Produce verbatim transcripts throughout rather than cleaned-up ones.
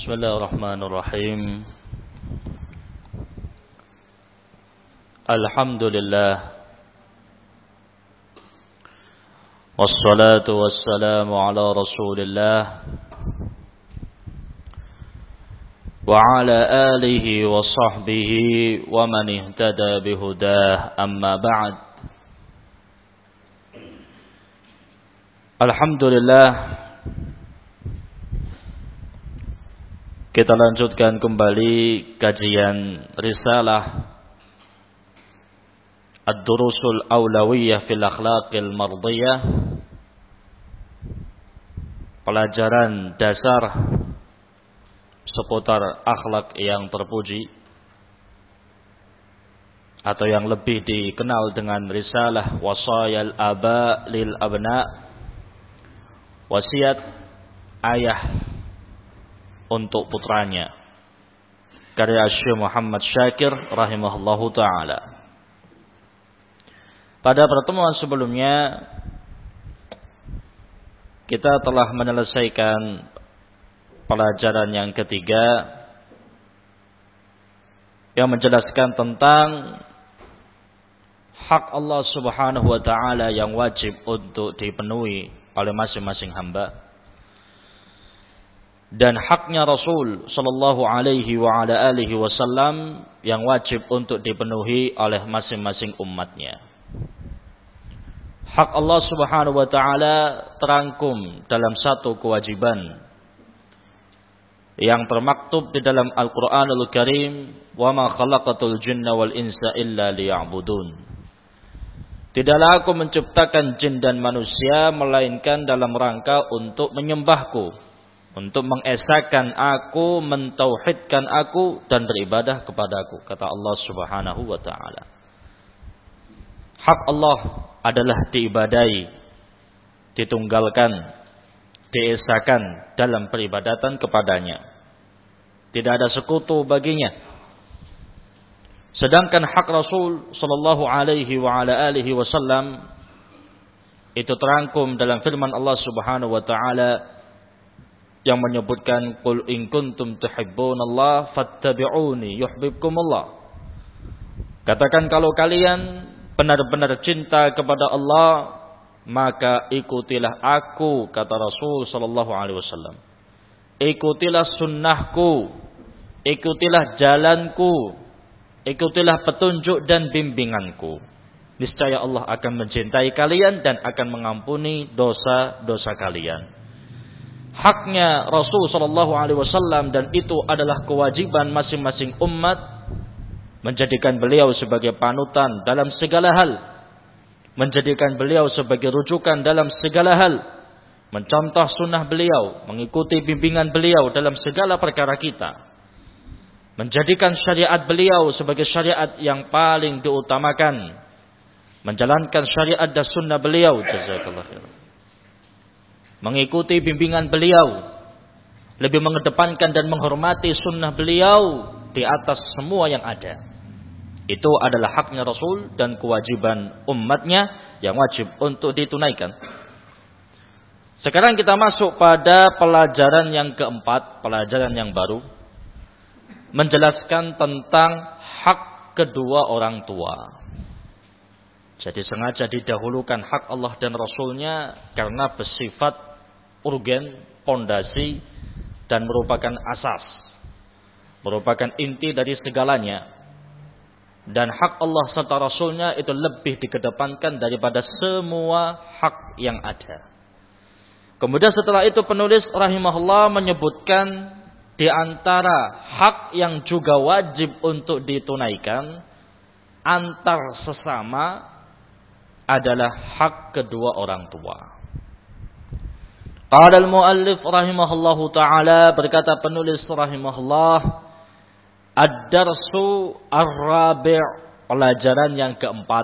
Bismillahirrahmanirrahim. Alhamdulillah. Wassalatu wassalamu ala Rasulillah wa ala alihi wa sahbihi wa man ihtada bihudah, amma ba'd. Alhamdulillah, kita lanjutkan kembali kajian risalah Ad-Durusul Awlawiyah fil Akhlaqil Mardiyah, pelajaran dasar seputar akhlak yang terpuji, atau yang lebih dikenal dengan risalah Wasayal Aba lil Abna, wasiat ayah untuk putranya, karya Syekh Muhammad Syakir rahimahullahu ta'ala. Pada pertemuan sebelumnya kita telah menyelesaikan pelajaran yang ketiga yang menjelaskan tentang hak Allah Subhanahu wa ta'ala yang wajib untuk dipenuhi oleh masing-masing hamba, dan haknya Rasul sallallahu alaihi wa ala alihi wasallam yang wajib untuk dipenuhi oleh masing-masing umatnya. Hak Allah Subhanahu wa ta'ala terangkum dalam satu kewajiban yang termaktub di dalam Al-Qur'anul Karim, "Wa ma khalaqatul jinna wal insa illa liya'budun." Tidaklah aku menciptakan jin dan manusia melainkan dalam rangka untuk menyembahku, untuk mengesahkan aku, mentauhidkan aku, dan beribadah kepadaku, kata Allah Subhanahu wa ta'ala. Hak Allah adalah diibadai, ditunggalkan, diesahkan dalam peribadatan kepadanya. Tidak ada sekutu baginya. Sedangkan hak Rasul sallallahu alaihi wa ala alihi wasallam itu terangkum dalam firman Allah Subhanahu wa ta'ala yang menyebutkan, "Qul in kuntum tuhibbunallaha fattabi'uni yuhibbukumullah." Katakan, kalau kalian benar-benar cinta kepada Allah, maka ikutilah aku, kata Rasul sallallahu alaihi wasallam. Ikutilah sunnahku, ikutilah jalanku, ikutilah petunjuk dan bimbinganku. Niscaya Allah akan mencintai kalian dan akan mengampuni dosa-dosa kalian. Haknya Rasul sallallahu alaihi wasallam, dan itu adalah kewajiban masing-masing umat, menjadikan beliau sebagai panutan dalam segala hal, menjadikan beliau sebagai rujukan dalam segala hal, mencontoh sunnah beliau, mengikuti bimbingan beliau dalam segala perkara kita, menjadikan syariat beliau sebagai syariat yang paling diutamakan, menjalankan syariat dan sunnah beliau, jazakallahu khairan, mengikuti bimbingan beliau, lebih mengedepankan dan menghormati sunnah beliau di atas semua yang ada. Itu adalah haknya Rasul dan kewajiban umatnya yang wajib untuk ditunaikan. Sekarang kita masuk pada pelajaran yang keempat, pelajaran yang baru, menjelaskan tentang hak kedua orang tua. Jadi sengaja didahulukan hak Allah dan Rasulnya karena bersifat urgen, pondasi, dan merupakan asas, merupakan inti dari segalanya. Dan hak Allah serta Rasulnya itu lebih dikedepankan daripada semua hak yang ada. Kemudian setelah itu penulis rahimahullah menyebutkan di antara hak yang juga wajib untuk ditunaikan antar sesama adalah hak kedua orang tua. Qala al-muallif rahimahullahu ta'ala, berkata penulis rahimahullah, Ad-darsu ar-rabi', pelajaran yang keempat,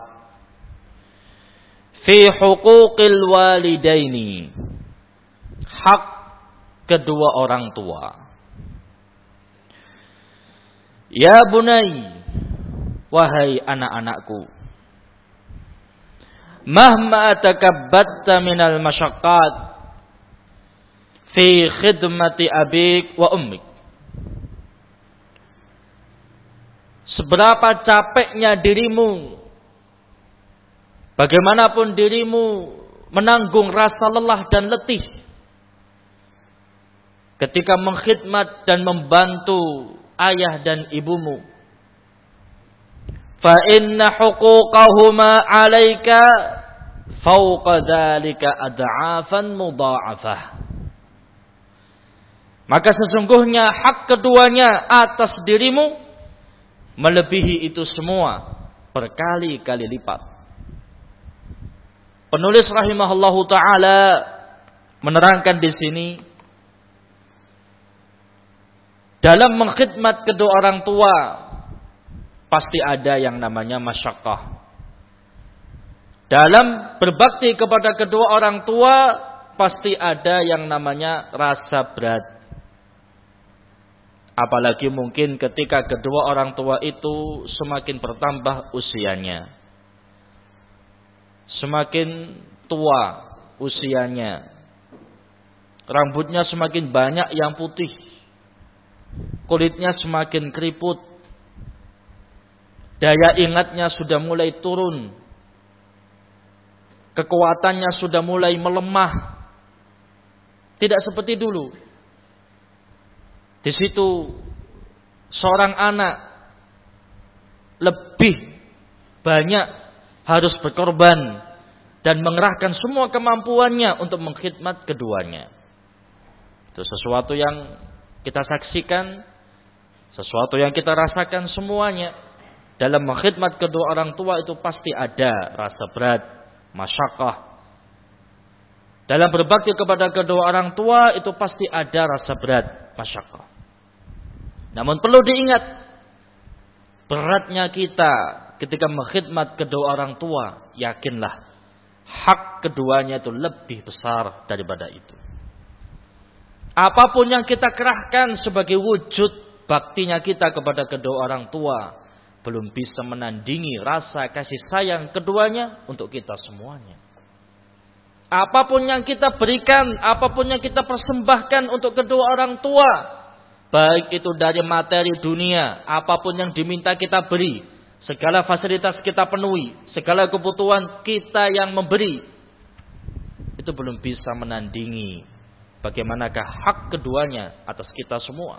fi huquqil walidaini, hak kedua orang tua. Ya bunai, wahai anak-anakku, mahma takabbatta minal masyaqqat fi khidmati abik wa ummik, seberapa capeknya dirimu, bagaimanapun dirimu menanggung rasa lelah dan letih ketika mengkhidmat dan membantu ayah dan ibumu, fa inna huquqahuma 'alaika fawqa dzalika ad'afan mudha'afah. Maka sesungguhnya hak keduanya atas dirimu melebihi itu semua berkali-kali lipat. Penulis rahimahullahu taala menerangkan di sini, dalam mengkhidmat kedua orang tua pasti ada yang namanya masyaqqah. Dalam berbakti kepada kedua orang tua pasti ada yang namanya rasa berat. Apalagi mungkin ketika kedua orang tua itu semakin bertambah usianya, semakin tua usianya, rambutnya semakin banyak yang putih, kulitnya semakin keriput, daya ingatnya sudah mulai turun, kekuatannya sudah mulai melemah, tidak seperti dulu. Di situ seorang anak lebih banyak harus berkorban dan mengerahkan semua kemampuannya untuk mengkhidmat keduanya. Itu sesuatu yang kita saksikan, sesuatu yang kita rasakan semuanya. Dalam mengkhidmat kedua orang tua itu pasti ada rasa berat, masyaqqah. Dalam berbakti kepada kedua orang tua itu pasti ada rasa berat, masyaqqah. Namun perlu diingat, beratnya kita ketika mengkhidmat kedua orang tua, yakinlah hak keduanya itu lebih besar daripada itu. Apapun yang kita kerahkan sebagai wujud baktinya kita kepada kedua orang tua, belum bisa menandingi rasa kasih sayang keduanya untuk kita semuanya. Apapun yang kita berikan, apapun yang kita persembahkan untuk kedua orang tua, baik itu dari materi dunia, apapun yang diminta kita beri, segala fasilitas kita penuhi, segala kebutuhan kita yang memberi, itu belum bisa menandingi bagaimanakah hak keduanya atas kita semua.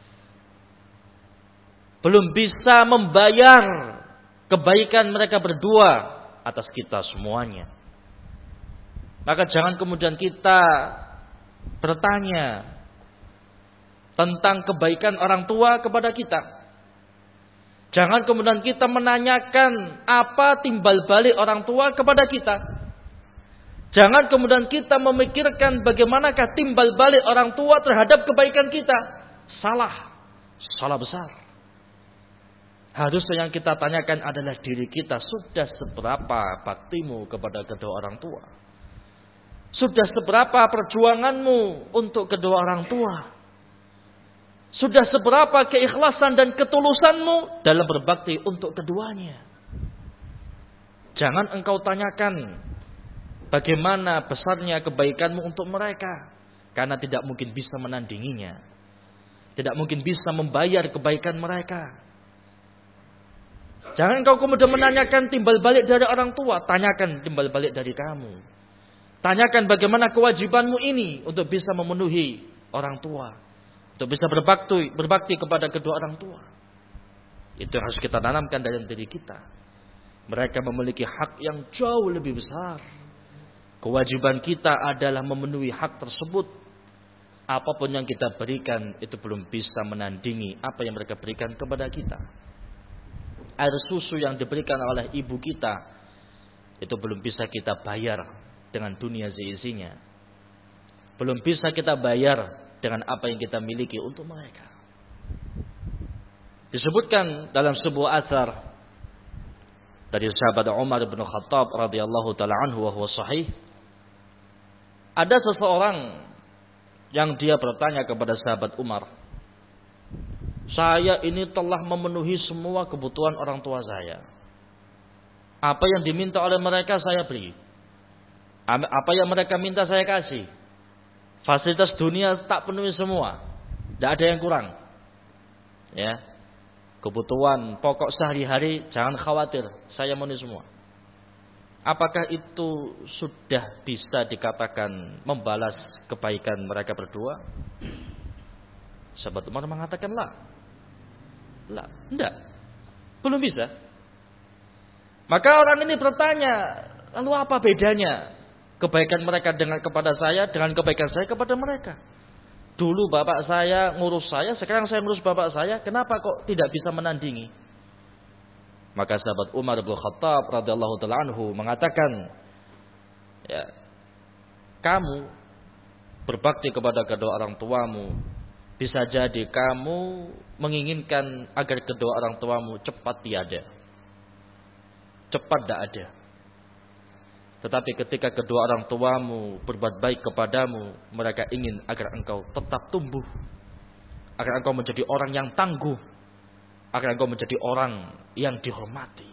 Belum bisa membayar kebaikan mereka berdua atas kita semuanya. Maka jangan kemudian kita bertanya tentang kebaikan orang tua kepada kita. Jangan kemudian kita menanyakan apa timbal balik orang tua kepada kita. Jangan kemudian kita memikirkan bagaimanakah timbal balik orang tua terhadap kebaikan kita. Salah. Salah besar. Harusnya yang kita tanyakan adalah diri kita. Sudah seberapa baktimu kepada kedua orang tua? Sudah seberapa perjuanganmu untuk kedua orang tua? Sudah seberapa keikhlasan dan ketulusanmu dalam berbakti untuk keduanya? Jangan engkau tanyakan bagaimana besarnya kebaikanmu untuk mereka, karena tidak mungkin bisa menandinginya. Tidak mungkin bisa membayar kebaikan mereka. Jangan engkau kemudian menanyakan timbal balik dari orang tua, tanyakan timbal balik dari kamu. Tanyakan bagaimana kewajibanmu ini untuk bisa memenuhi orang tua, untuk bisa berbakti, berbakti kepada kedua orang tua. Itu harus kita tanamkan dalam diri kita. Mereka memiliki hak yang jauh lebih besar. Kewajiban kita adalah memenuhi hak tersebut. Apapun yang kita berikan itu belum bisa menandingi apa yang mereka berikan kepada kita. Air susu yang diberikan oleh ibu kita itu belum bisa kita bayar dengan dunia seisinya. Belum bisa kita bayar dengan apa yang kita miliki untuk mereka. Disebutkan dalam sebuah atsar dari sahabat Umar bin Khattab radhiyallahu taala anhu wa huwa sahih. Ada seseorang yang dia bertanya kepada sahabat Umar, saya ini telah memenuhi semua kebutuhan orang tua saya. Apa yang diminta oleh mereka saya beri. Apa yang mereka minta saya kasih. Fasilitas dunia tak penuhi semua. Tidak ada yang kurang. Ya. kebutuhan pokok sehari-hari, jangan khawatir, saya memenuhi semua. Apakah itu sudah bisa dikatakan membalas kebaikan mereka berdua? Sahabat Umar mengatakan lah. Lah, enggak. Belum bisa. Maka orang ini bertanya, lalu apa bedanya kebaikan mereka dengan kepada saya dengan kebaikan saya kepada mereka? Dulu bapak saya ngurus saya, sekarang saya ngurus bapak saya, kenapa kok tidak bisa menandingi? Maka sahabat Umar bin Khattab radhiyallahu taala anhu mengatakan, ya, kamu berbakti kepada kedua orang tuamu, bisa jadi kamu menginginkan agar kedua orang tuamu cepat tiada, cepat tidak ada. Tetapi ketika kedua orang tuamu berbuat baik kepadamu, mereka ingin agar engkau tetap tumbuh, agar engkau menjadi orang yang tangguh, agar engkau menjadi orang yang dihormati.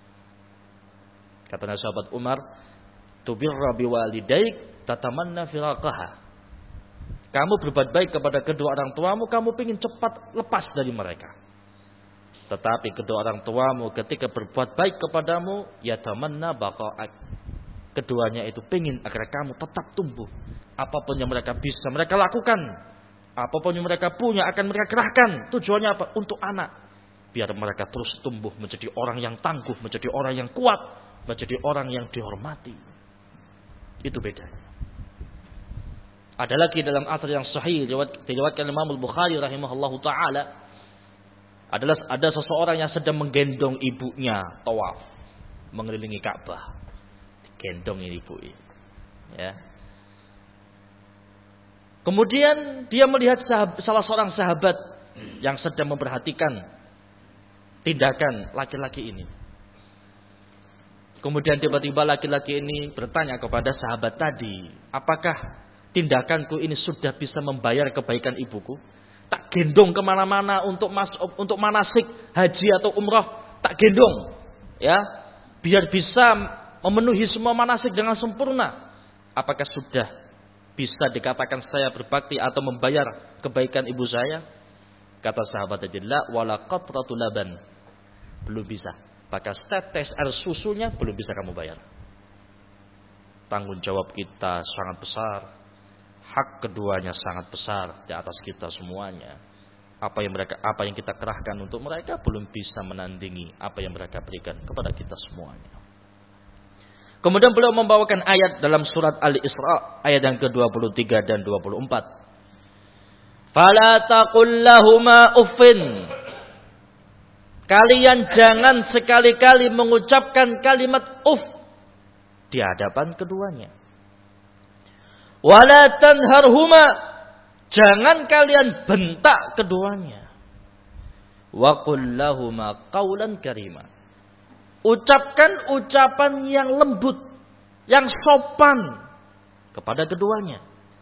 Kata sahabat Umar, tubirra biwalidaik tatamanna firaqaha. Kamu berbuat baik kepada kedua orang tuamu, kamu ingin cepat lepas dari mereka. Tetapi kedua orang tuamu ketika berbuat baik kepadamu, yatamanna baqa'ak. Keduanya itu ingin agar kamu tetap tumbuh. Apapun yang mereka bisa mereka lakukan, apapun yang mereka punya akan mereka kerahkan. Tujuannya apa? Untuk anak. Biar mereka terus tumbuh menjadi orang yang tangguh, menjadi orang yang kuat, menjadi orang yang dihormati. Itu bedanya. Ada lagi dalam athar yang sahih diriwayatkan Imam Al-Bukhari rahimahullahu taala, adalah ada seseorang yang sedang menggendong ibunya tawaf mengelilingi Ka'bah. Gendong ini ibu ini. Ya. Kemudian dia melihat sahabat, salah seorang sahabat yang sedang memperhatikan tindakan laki-laki ini. Kemudian tiba-tiba laki-laki ini bertanya kepada sahabat tadi, apakah tindakanku ini sudah bisa membayar kebaikan ibuku? Tak gendong kemana-mana untuk mas, untuk manasik haji atau umrah, tak gendong, ya, biar bisa memenuhi semua manasik dengan sempurna. Apakah sudah bisa dikatakan saya berbakti atau membayar kebaikan ibu saya? Kata sahabat tadi, la wala qatratul laban. Belum bisa. Maka setetes air susunya belum bisa kamu bayar. Tanggung jawab kita sangat besar. Hak keduanya sangat besar di atas kita semuanya. Apa yang mereka apa yang kita kerahkan untuk mereka belum bisa menandingi apa yang mereka berikan kepada kita semuanya. Kemudian beliau membawakan ayat dalam surat Al-Isra ayat yang ke dua puluh tiga dan dua puluh empat. Fala taqul lahuma uffin. Kalian jangan sekali-kali mengucapkan kalimat uff di hadapan keduanya. Wala tanharhuma. Jangan kalian bentak keduanya. Wa qul lahuma qaulan karima. Ucapkan ucapan yang lembut, yang sopan kepada keduanya.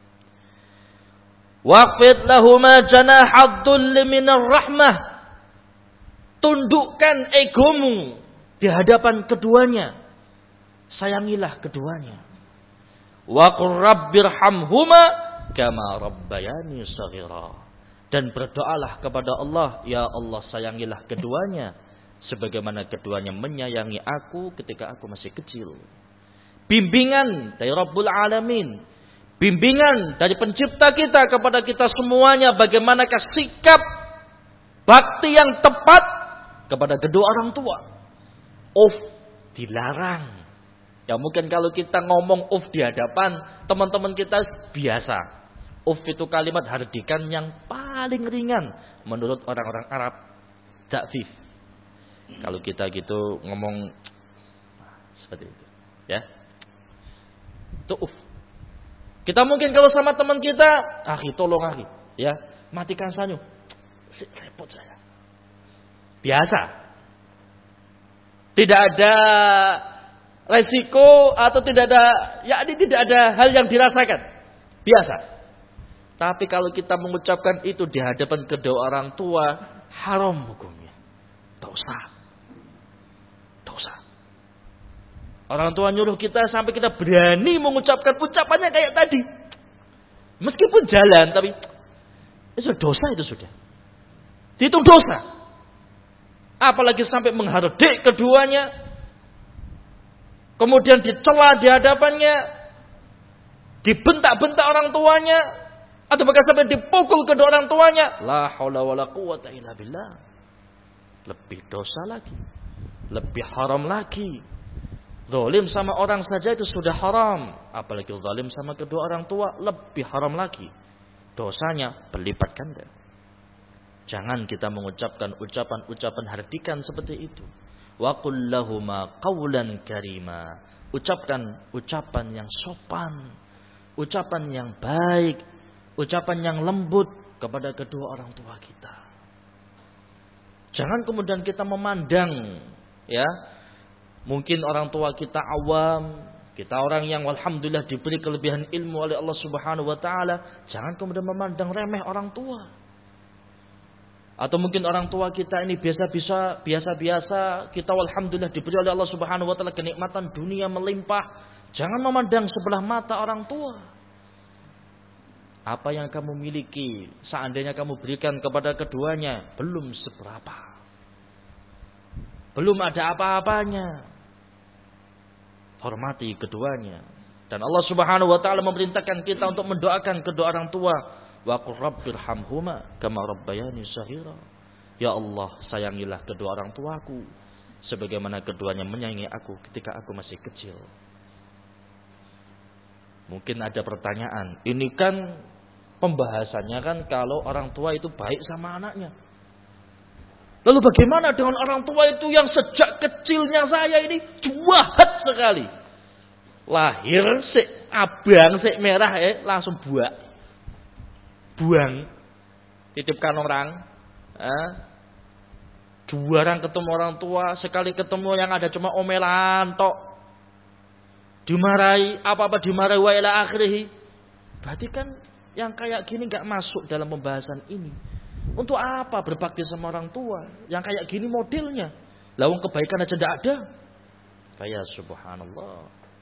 Waqfid lahuma janahad dhulli minar rahmah. Tundukkan egomu di hadapan keduanya. Sayangilah keduanya. Wa qur rabbirhamhuma kama rabbayani shaghira. Dan berdoalah kepada Allah, ya Allah sayangilah keduanya sebagaimana keduanya menyayangi aku ketika aku masih kecil. Bimbingan dari Rabbul Alamin. Bimbingan dari pencipta kita kepada kita semuanya. Bagaimanakah sikap bakti yang tepat kepada kedua orang tua. Uff dilarang. Ya mungkin kalau kita ngomong uff di hadapan teman-teman kita biasa. Uff itu kalimat hardikan yang paling ringan menurut orang-orang Arab. Da'fif. Kalau kita gitu ngomong seperti itu, ya. Itu uff. Kita mungkin kalau sama teman kita, akhi tolong akhi, ya, matikan sanyu. Repot saya. Biasa. Tidak ada resiko atau tidak ada, ya ini tidak ada hal yang dirasakan. Biasa. Tapi kalau kita mengucapkan itu di hadapan kedua orang tua, haram hukumnya. Dosa. Orang tua nyuruh kita sampai kita berani mengucapkan ucapannya kayak tadi. Meskipun jalan, tapi itu dosa itu sudah. Dihitung dosa. apalagi sampai menghardik keduanya, kemudian dicela di hadapannya, dibentak-bentak orang tuanya, atau bahkan sampai dipukul kedua orang tuanya. La haula wala quwwata illa billah. Lebih dosa lagi, lebih haram lagi. Zalim sama orang saja itu sudah haram, apalagi zalim sama kedua orang tua lebih haram lagi. Dosanya berlipat ganda. Jangan kita mengucapkan ucapan-ucapan hardikan seperti itu. Wa qul lahuma qawlan karima. Ucapkan ucapan yang sopan, ucapan yang baik, ucapan yang lembut kepada kedua orang tua kita. Jangan kemudian kita memandang, ya, mungkin orang tua kita awam, kita orang yang alhamdulillah diberi kelebihan ilmu oleh Allah Subhanahu wa taala, jangan kemudian memandang remeh orang tua. Atau mungkin orang tua kita ini biasa-biasa, biasa-biasa, kita alhamdulillah diberi oleh Allah Subhanahu wa taala kenikmatan dunia melimpah. Jangan memandang sebelah mata orang tua. Apa yang kamu miliki, seandainya kamu berikan kepada keduanya, belum seberapa. Belum ada apa-apanya. Hormati keduanya. Dan Allah Subhanahu wa taala memerintahkan kita untuk mendoakan kedua orang tua. Wa qur rabbirhamhuma kama rabbayani shaghira. Ya Allah, sayangilah kedua orang tuaku sebagaimana keduanya menyayangi aku ketika aku masih kecil. Mungkin ada pertanyaan, ini kan pembahasannya kan kalau orang tua itu baik sama anaknya. Lalu bagaimana dengan orang tua itu yang sejak kecilnya saya ini jahat sekali. Lahir sik abang sik merah eh langsung buak. Buang. Titipkan orang. Eh. Jarang ketemu orang tua, sekali ketemu yang ada cuma omelan tok. Dimarahi, apa-apa dimarahi wa ila akhirih. Berarti kan yang kayak gini enggak masuk dalam pembahasan ini. Untuk apa berbakti sama orang tua? Yang kayak gini modelnya. Lawang kebaikan aja tidak ada. Kayak subhanallah.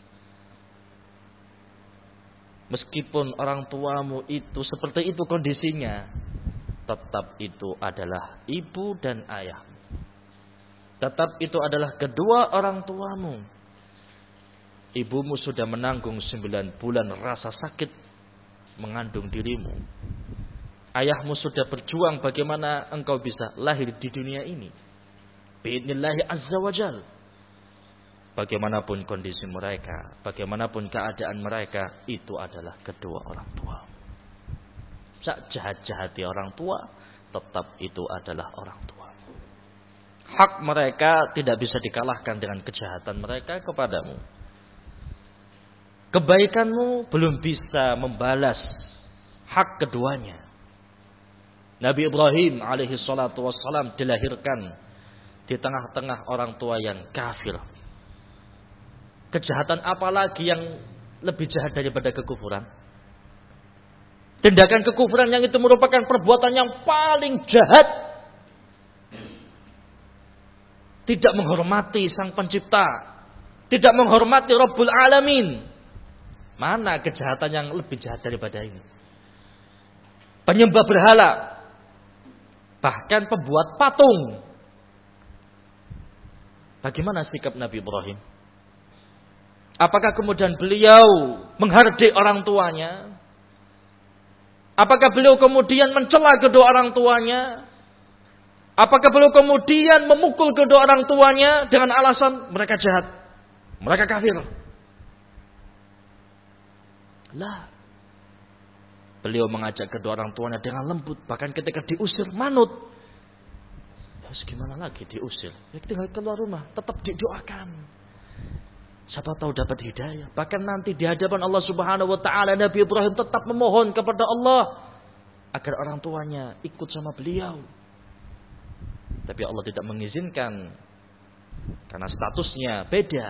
Meskipun orang tuamu itu seperti itu kondisinya, tetap itu adalah ibu dan ayahmu. Tetap itu adalah kedua orang tuamu. Ibumu sudah menanggung sembilan bulan rasa sakit mengandung dirimu. Ayahmu sudah berjuang bagaimana engkau bisa lahir di dunia ini. Bi'idnillahi azza wa jal. Bagaimanapun kondisi mereka, bagaimanapun keadaan mereka, itu adalah kedua orang tua. Sak jahat-jahati orang tua, tetap itu adalah orang tua. Hak mereka tidak bisa dikalahkan dengan kejahatan mereka kepadamu. Kebaikanmu belum bisa membalas hak keduanya. Nabi Ibrahim alaihi salatu wassalam dilahirkan di tengah-tengah orang tua yang kafir. Kejahatan apa lagi yang lebih jahat daripada kekufuran? Tindakan kekufuran yang itu merupakan perbuatan yang paling jahat. Tidak menghormati Sang Pencipta, tidak menghormati Rabbul Alamin. Mana kejahatan yang lebih jahat daripada ini? Penyembah berhala, bahkan pembuat patung. Bagaimana sikap Nabi Ibrahim? Apakah kemudian beliau menghardik orang tuanya? Apakah beliau kemudian mencela kedua orang tuanya? Apakah beliau kemudian memukul kedua orang tuanya dengan alasan mereka jahat, mereka kafir? Lah. Beliau mengajak kedua orang tuanya dengan lembut. Bahkan ketika diusir, manut. Terus gimana lagi diusir? Ya tinggal keluar rumah, tetap didoakan. Siapa tahu dapat hidayah. Bahkan nanti di hadapan Allah Subhanahu wa taala, Nabi Ibrahim tetap memohon kepada Allah agar orang tuanya ikut sama beliau. Tapi Allah tidak mengizinkan karena statusnya beda.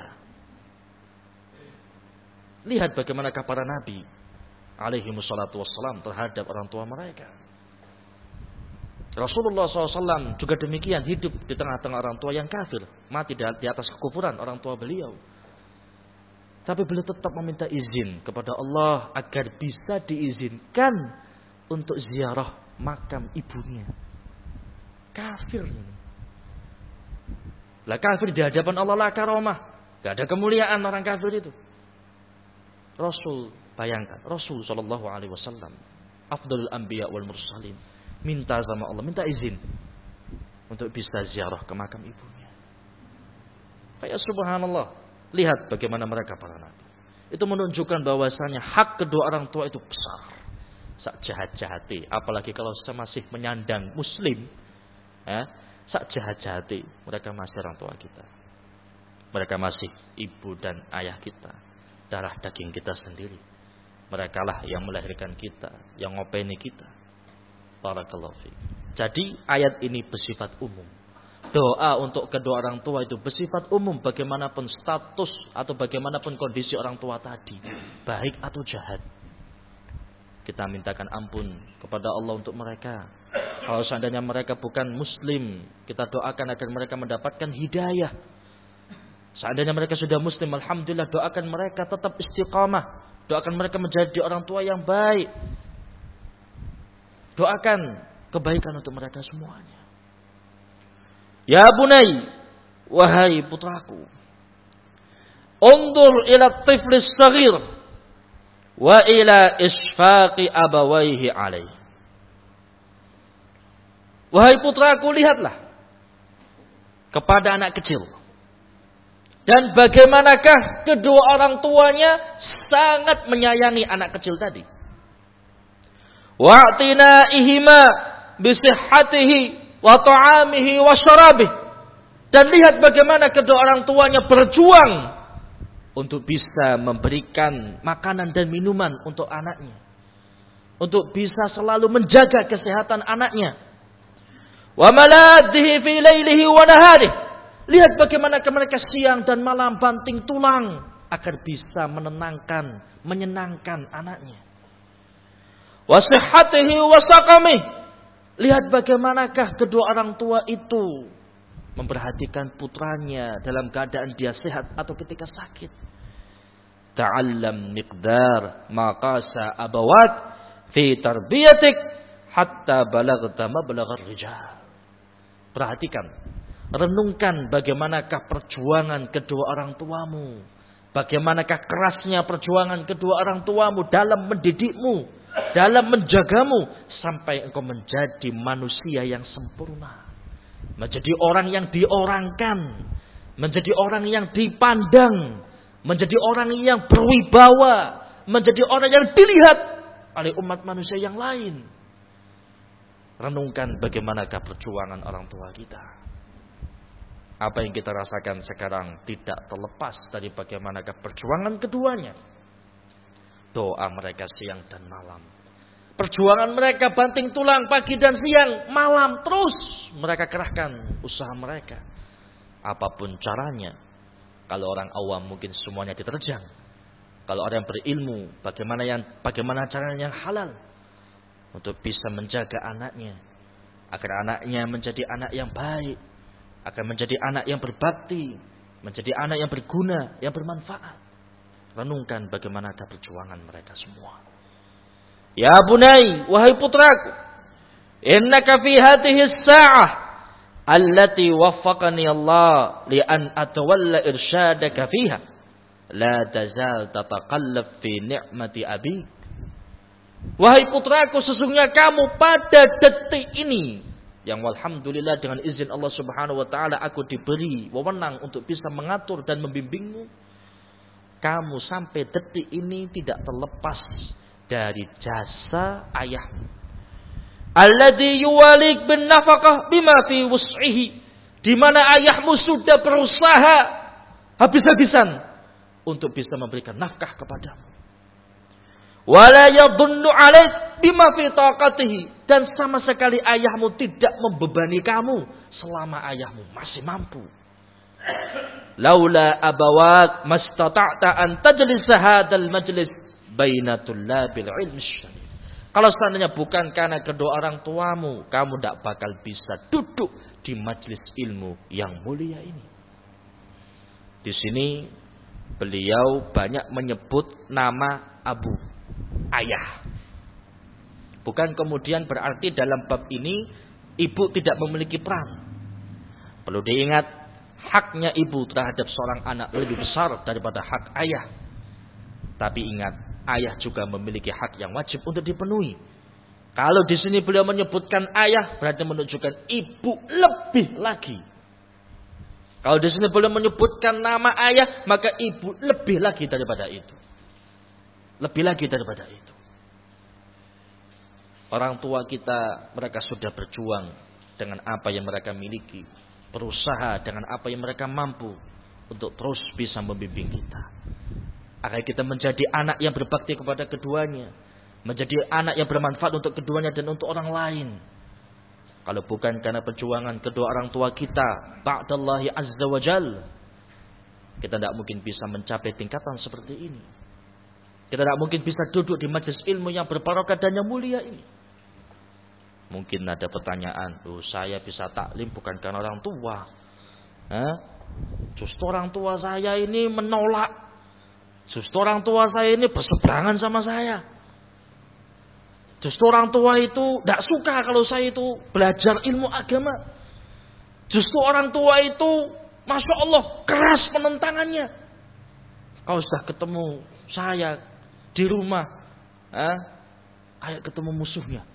Lihat bagaimanakah para nabi alaihi wassalatu wassalam terhadap orang tua mereka. Rasulullah shallallahu alaihi wasallam juga demikian, hidup di tengah-tengah orang tua yang kafir, mati di atas kekufuran orang tua beliau. Tapi beliau tetap meminta izin kepada Allah agar bisa diizinkan untuk ziarah makam ibunya. Kafir ini. Lah kafir di hadapan Allah la karamah. Gak ada kemuliaan orang kafir itu. Rasul, bayangkan, Rasul sallallahu alaihi wasallam, afdalul anbiya wal mursalin, minta sama Allah, minta izin untuk bisa ziarah ke makam ibunya. Kayak subhanallah, lihat bagaimana mereka para nabi. Itu menunjukkan bahwasanya hak kedua orang tua itu besar. Sak jahat-jahati, apalagi kalau masih menyandang muslim, ya, sak jahat-jahati, mereka masih orang tua kita. Mereka masih ibu dan ayah kita, darah daging kita sendiri. Mereka lah yang melahirkan kita, yang ngopeni kita. Barakallahu fiik. Jadi ayat ini bersifat umum. Doa untuk kedua orang tua itu bersifat umum, bagaimanapun status atau bagaimanapun kondisi orang tua tadi, baik atau jahat. Kita mintakan ampun kepada Allah untuk mereka. Kalau seandainya mereka bukan muslim, kita doakan agar mereka mendapatkan hidayah. Seandainya mereka sudah muslim, alhamdulillah, doakan mereka tetap istiqamah. Doakan mereka menjadi orang tua yang baik. Doakan kebaikan untuk mereka semuanya. Ya bunai, wahai putraku, undur ila tiflis saghir wa ila isfaqi abawaihi alaih. Wahai putraku, lihatlah kepada anak kecil. Dan bagaimanakah kedua orang tuanya sangat menyayangi anak kecil tadi. Wa'tinaihima bisihhatihi wa ta'amihi wa syarabih. Dan lihat bagaimana kedua orang tuanya berjuang untuk bisa memberikan makanan dan minuman untuk anaknya. Untuk bisa selalu menjaga kesehatan anaknya. Wa maladhihi fi lailihi wa naharihi. Lihat bagaimana mereka siang dan malam banting tulang agar bisa menenangkan, menyenangkan anaknya. Wasihhatihi wasaqamih. Lihat bagaimanakah kedua orang tua itu memperhatikan putranya dalam keadaan dia sehat atau ketika sakit. Ta'allam miqdar maqasa abawat fi tarbiyatik hatta balagta mablaghar rijal. Perhatikan. Renungkan bagaimanakah perjuangan kedua orang tuamu. Bagaimanakah kerasnya perjuangan kedua orang tuamu dalam mendidikmu, dalam menjagamu sampai engkau menjadi manusia yang sempurna. Menjadi orang yang diorangkan, menjadi orang yang dipandang, menjadi orang yang berwibawa, menjadi orang yang dilihat oleh umat manusia yang lain. Renungkan bagaimanakah perjuangan orang tua kita. Apa yang kita rasakan sekarang tidak terlepas dari bagaimanakah perjuangan keduanya. Doa mereka siang dan malam. Perjuangan mereka banting tulang pagi dan siang, malam terus mereka kerahkan usaha mereka. Apapun caranya. Kalau orang awam mungkin semuanya diterjang. Kalau orang yang berilmu, bagaimana yang bagaimana caranya yang halal untuk bisa menjaga anaknya agar anaknya menjadi anak yang baik. Akan menjadi anak yang berbakti, menjadi anak yang berguna, yang bermanfaat. Renungkan bagaimanakah perjuangan mereka semua. Ya bunai, wahai putraku, innaka fi hadhihi as-sa'ah allati waffaqani Allah li an atawalla irsyadaka fiha la tazal tataqallab fi ni'mati abik. Wahai putraku, sesungguhnya kamu pada detik ini yang alhamdulillah dengan izin Allah Subhanahu wa taala aku diberi wewenang untuk bisa mengatur dan membimbingmu. Kamu sampai detik ini tidak terlepas dari jasa ayahmu. Alladzi yuwalik bin nafaqah bima fi wus'ihi. Di mana ayahmu sudah berusaha habis-habisan untuk bisa memberikan nafkah kepadamu. Wala yadhunnu 'alaik bima fi taqatihi, dan sama sekali ayahmu tidak membebani kamu selama ayahmu masih mampu. Laula abawak mastata'ta an tajlisa hadzal majlis baina tullabil ilmi syarif. Kalau seandainya bukan karena kedua orang tuamu, kamu tidak bakal bisa duduk di majlis ilmu yang mulia ini. Di sini beliau banyak menyebut nama Abu, ayah. Bukan kemudian berarti dalam bab ini ibu tidak memiliki peran. Perlu diingat, haknya ibu terhadap seorang anak lebih besar daripada hak ayah. Tapi ingat, ayah juga memiliki hak yang wajib untuk dipenuhi. Kalau di sini beliau menyebutkan ayah, berarti menunjukkan ibu lebih lagi. Kalau di sini beliau menyebutkan nama ayah, maka ibu lebih lagi daripada itu. Lebih lagi daripada itu. Orang tua kita, mereka sudah berjuang dengan apa yang mereka miliki. Berusaha dengan apa yang mereka mampu untuk terus bisa membimbing kita. Agar kita menjadi anak yang berbakti kepada keduanya. Menjadi anak yang bermanfaat untuk keduanya dan untuk orang lain. Kalau bukan karena perjuangan kedua orang tua kita, ba'dallahi azza wa jal, kita tidak mungkin bisa mencapai tingkatan seperti ini. Kita tidak mungkin bisa duduk di majelis ilmu yang berbarokah dan yang mulia ini. Mungkin ada pertanyaan, oh, saya bisa taklim bukan karena orang tua. Hah? Justru orang tua saya ini menolak. Justru orang tua saya ini berseberangan sama saya. Justru orang tua itu tidak suka kalau saya itu belajar ilmu agama. Justru orang tua itu, Masya Allah, keras penentangannya. Kalau sudah ketemu saya di rumah, eh, kayak ketemu musuhnya.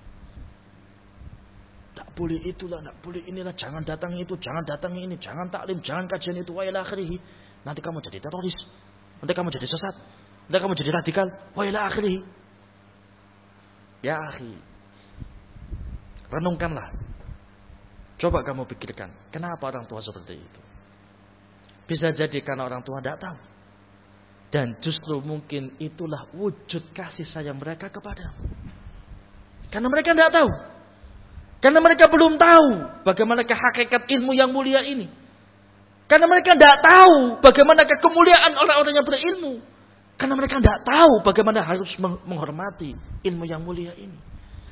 Tak boleh itulah, tak boleh inilah, jangan datang itu, jangan datang ini, jangan taklim, jangan kajian itu, wa ila akhirih. Nanti kamu jadi teroris, nanti kamu jadi sesat, nanti kamu jadi radikal, wa ila akhirih. Ya akhi, renungkanlah. Coba kamu pikirkan, kenapa orang tua seperti itu? Bisa jadi karena orang tua tidak tahu. Dan justru mungkin itulah wujud kasih sayang mereka kepadamu. Karena mereka tidak tahu. Karena mereka belum tahu bagaimana hakikat ilmu yang mulia ini. Karena mereka tidak tahu bagaimana kemuliaan orang-orang yang berilmu. Karena mereka tidak tahu bagaimana harus menghormati ilmu yang mulia ini.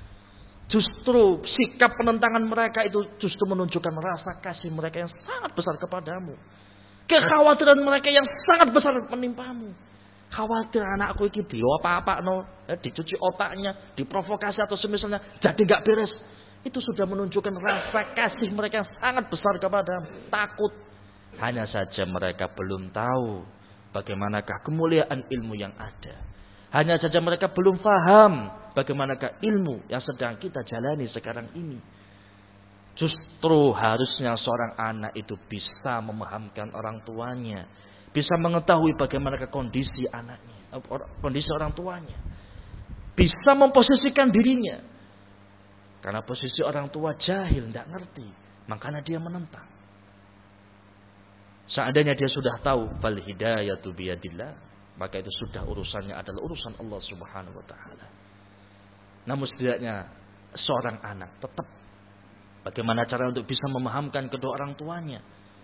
Justru sikap penentangan mereka itu justru menunjukkan rasa kasih mereka yang sangat besar kepadamu. Kekhawatiran mereka yang sangat besar menimpamu. Khawatir anakku ini di apa-apa, no, dicuci otaknya, diprovokasi atau semisalnya, jadi nggak beres. Itu sudah menunjukkan rasa kasih mereka yang sangat besar kepadamu. Takut. Hanya saja mereka belum tahu bagaimanakah kemuliaan ilmu yang ada. Hanya saja mereka belum paham bagaimanakah ilmu yang sedang kita jalani sekarang ini. Justru harusnya seorang anak itu bisa memahamkan orang tuanya. Bisa mengetahui bagaimanakah kondisi anaknya, kondisi orang tuanya. Bisa memposisikan dirinya. Karena posisi orang tua jahil, tidak ngerti. Makanya dia menentang. Seandainya dia sudah tahu fal hidayatu biyadillah, maka itu sudah urusannya adalah urusan Allah Subhanahu wa taala. Namun setidaknya seorang anak tetap bagaimana cara untuk bisa memahamkan kedua orang tuanya.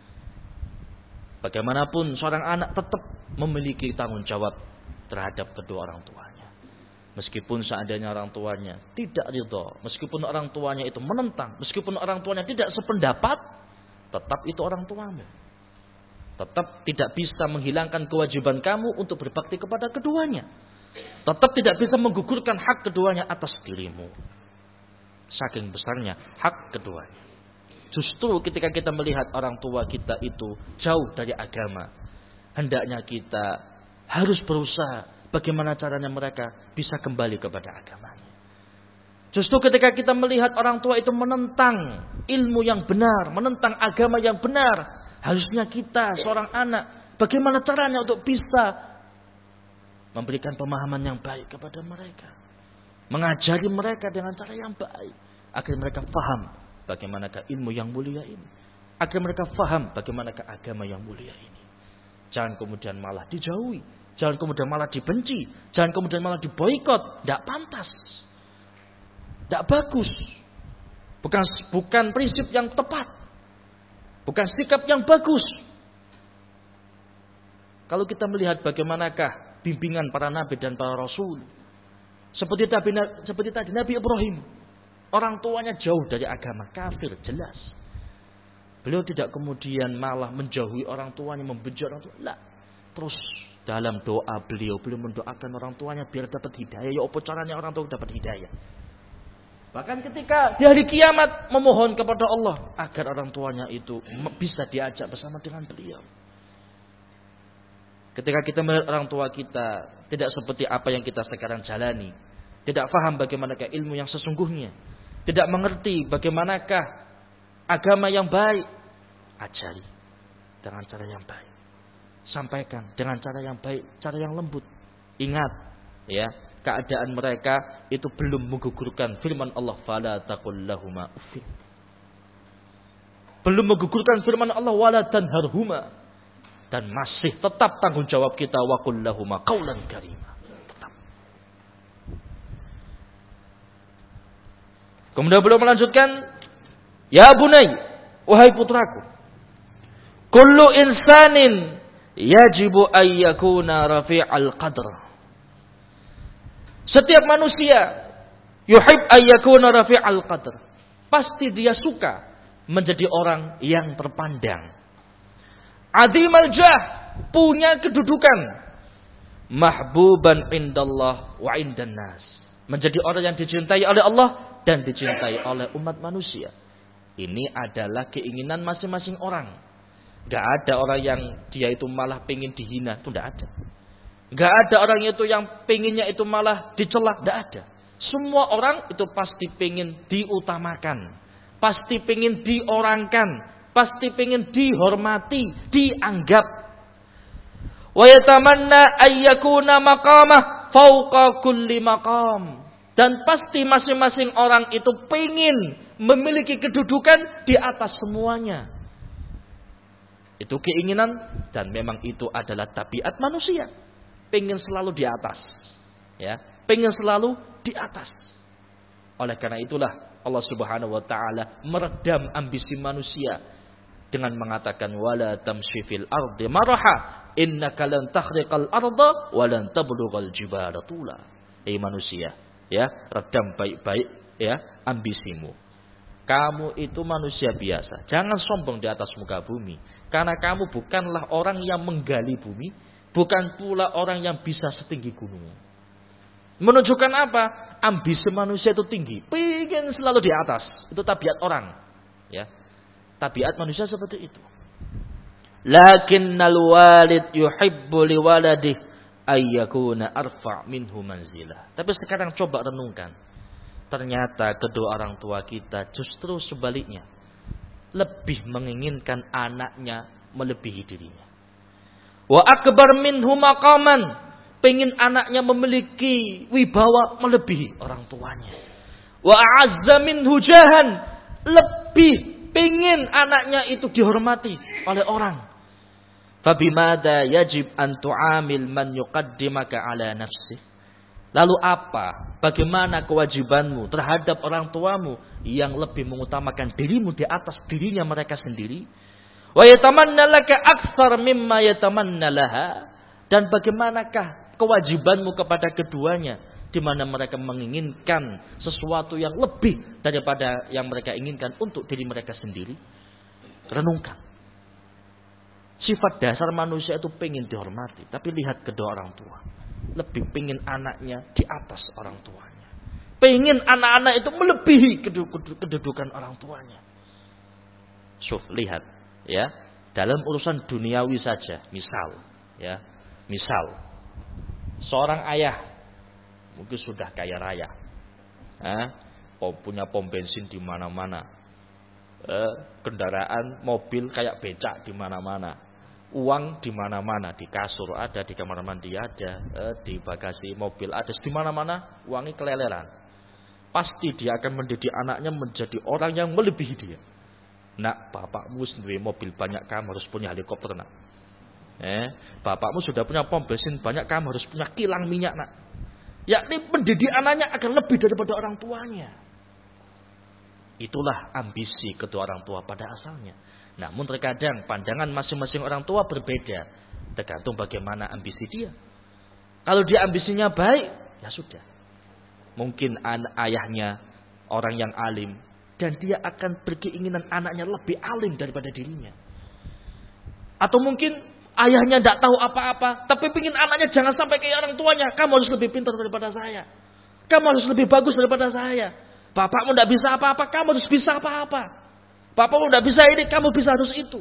Bagaimanapun seorang anak tetap memiliki tanggung jawab terhadap kedua orang tuanya. Meskipun seandainya orang tuanya tidak ridha, meskipun orang tuanya itu menentang, meskipun orang tuanya tidak sependapat, tetap itu orang tuamu. Tetap tidak bisa menghilangkan kewajiban kamu untuk berbakti kepada keduanya. Tetap tidak bisa menggugurkan hak keduanya atas dirimu. Saking besarnya hak keduanya. Justru ketika kita melihat orang tua kita itu jauh dari agama, hendaknya kita harus berusaha bagaimana caranya mereka bisa kembali kepada agamanya. Justru ketika kita melihat orang tua itu menentang ilmu yang benar, menentang agama yang benar, harusnya kita seorang anak bagaimana caranya untuk bisa memberikan pemahaman yang baik kepada mereka. Mengajari mereka dengan cara yang baik. Agar mereka faham bagaimanakah ilmu yang mulia ini. Agar mereka faham bagaimanakah agama yang mulia ini. Jangan kemudian malah dijauhi. Jangan kemudian malah dibenci. Jangan kemudian malah diboikot. Tidak pantas. Tidak bagus. Bukan, bukan prinsip yang tepat. Bukan sikap yang bagus. Kalau kita melihat bagaimanakah bimbingan para nabi dan para rasul. Seperti tadi, seperti tadi Nabi Ibrahim. Orang tuanya jauh dari agama. Kafir jelas. Beliau tidak kemudian malah menjauhi orang tuanya. Membenci orang tuanya. Lah. Terus dalam doa beliau. Beliau mendoakan orang tuanya biar dapat hidayah. Ya apa caranya orang tua dapat hidayah. Bahkan ketika di hari kiamat memohon kepada Allah agar orang tuanya itu bisa diajak bersama dengan beliau. Ketika kita melihat orang tua kita tidak seperti apa yang kita sekarang jalani, tidak faham bagaimanakah ilmu yang sesungguhnya, tidak mengerti bagaimanakah agama yang baik, ajari dengan cara yang baik. Sampaikan dengan cara yang baik, cara yang lembut. Ingat, ya, keadaan mereka itu belum menggugurkan firman Allah, fala taqul lahuma uffin. Belum menggugurkan firman Allah, wala tanharhuma. Dan masih tetap tanggung jawab kita, wa qul lahuma qaulan karima. Tetap. Kemudian beliau melanjutkan, ya bunai, wahai putraku, kullu insanin yajibu ayyakuna rafi'al qadr. Setiap manusia yuhib ayyakuna rafi'al qadr. Pasti dia suka menjadi orang yang terpandang. Azimal jah, punya kedudukan. Mahbuban indallah wa indan nas. Menjadi orang yang dicintai oleh Allah dan dicintai oleh umat manusia. Ini adalah keinginan masing-masing orang. Gak ada orang yang dia itu malah pengen dihina, itu tidak ada. Gak ada orang itu yang pengennya itu malah dicela, tidak ada. Semua orang itu pasti pengen diutamakan, pasti pengen diorangkan, pasti pengen dihormati, dianggap. Wa yatamanna ayyakuna maqamah fauqa kulli maqam. Dan pasti masing-masing orang itu pengen memiliki kedudukan di atas semuanya. Itu keinginan dan memang itu adalah tabiat manusia. Pengen selalu di atas. Ya, pengen selalu di atas. Oleh karena itulah Allah Subhanahu wa taala meredam ambisi manusia dengan mengatakan wala tamshi fil ardi maraha innaka lan takhriqal arda wa lan tablughal jibala tula. Eh manusia, ya, redam baik-baik ya ambisimu. Kamu itu manusia biasa. Jangan sombong di atas muka bumi. Karena kamu bukanlah orang yang menggali bumi. Bukan pula orang yang bisa setinggi gunung. Menunjukkan apa? Ambisi manusia itu tinggi. Pengen selalu di atas. Itu tabiat orang. Ya. Tabiat manusia seperti itu. Lakinnal walid yuhibbu liwaladih ayyakuna arfa' minhu manzilah. Tapi sekarang coba renungkan. Ternyata kedua orang tua kita justru sebaliknya. Lebih menginginkan anaknya melebihi dirinya. Wa akbar minhu maqaman. Pengen anaknya memiliki wibawa melebihi orang tuanya. Wa a'azza minhu jahan. Lebih pengen anaknya itu dihormati oleh orang. Fabimada yajib an tu'amil man yuqaddimaka ala nafsih. Lalu apa? Bagaimana kewajibanmu terhadap orang tuamu yang lebih mengutamakan dirimu di atas dirinya mereka sendiri? Wa yatamanna laka aktsar mimma yatamanna laha. Dan bagaimanakah kewajibanmu kepada keduanya di mana mereka menginginkan sesuatu yang lebih daripada yang mereka inginkan untuk diri mereka sendiri? Renungkan. Sifat dasar manusia itu pengen dihormati, tapi lihat kedua orang tua. Lebih pengen anaknya di atas orang tuanya. Pengen anak-anak itu melebihi kedudukan orang tuanya. Syuf, lihat ya, dalam urusan duniawi saja, misal ya, misal seorang ayah mungkin sudah kaya raya, eh, punya pom bensin di mana-mana, eh, kendaraan mobil kayak becak di mana-mana. Uang di mana-mana, di kasur ada, di kamar mandi ada, eh, di bagasi mobil ada, di mana-mana uangnya keleleran. Pasti dia akan mendidik anaknya menjadi orang yang melebihi dia. Nak, bapakmu sendiri mobil banyak, kamu harus punya helikopter, nak. Eh, bapakmu sudah punya pom bensin banyak, kamu harus punya kilang minyak, nak. Yakni mendidik anaknya agar lebih daripada orang tuanya. Itulah ambisi kedua orang tua pada asalnya. Namun terkadang pandangan masing-masing orang tua berbeda. Tergantung bagaimana ambisi dia. Kalau dia ambisinya baik, ya sudah. Mungkin an- ayahnya orang yang alim. Dan dia akan berkeinginan anaknya lebih alim daripada dirinya. Atau mungkin ayahnya tidak tahu apa-apa. Tapi ingin anaknya jangan sampai kayak orang tuanya. Kamu harus lebih pintar daripada saya. Kamu harus lebih bagus daripada saya. Bapakmu tidak bisa apa-apa, kamu harus bisa apa-apa. Bapakmu tidak bisa ini, kamu bisa harus itu.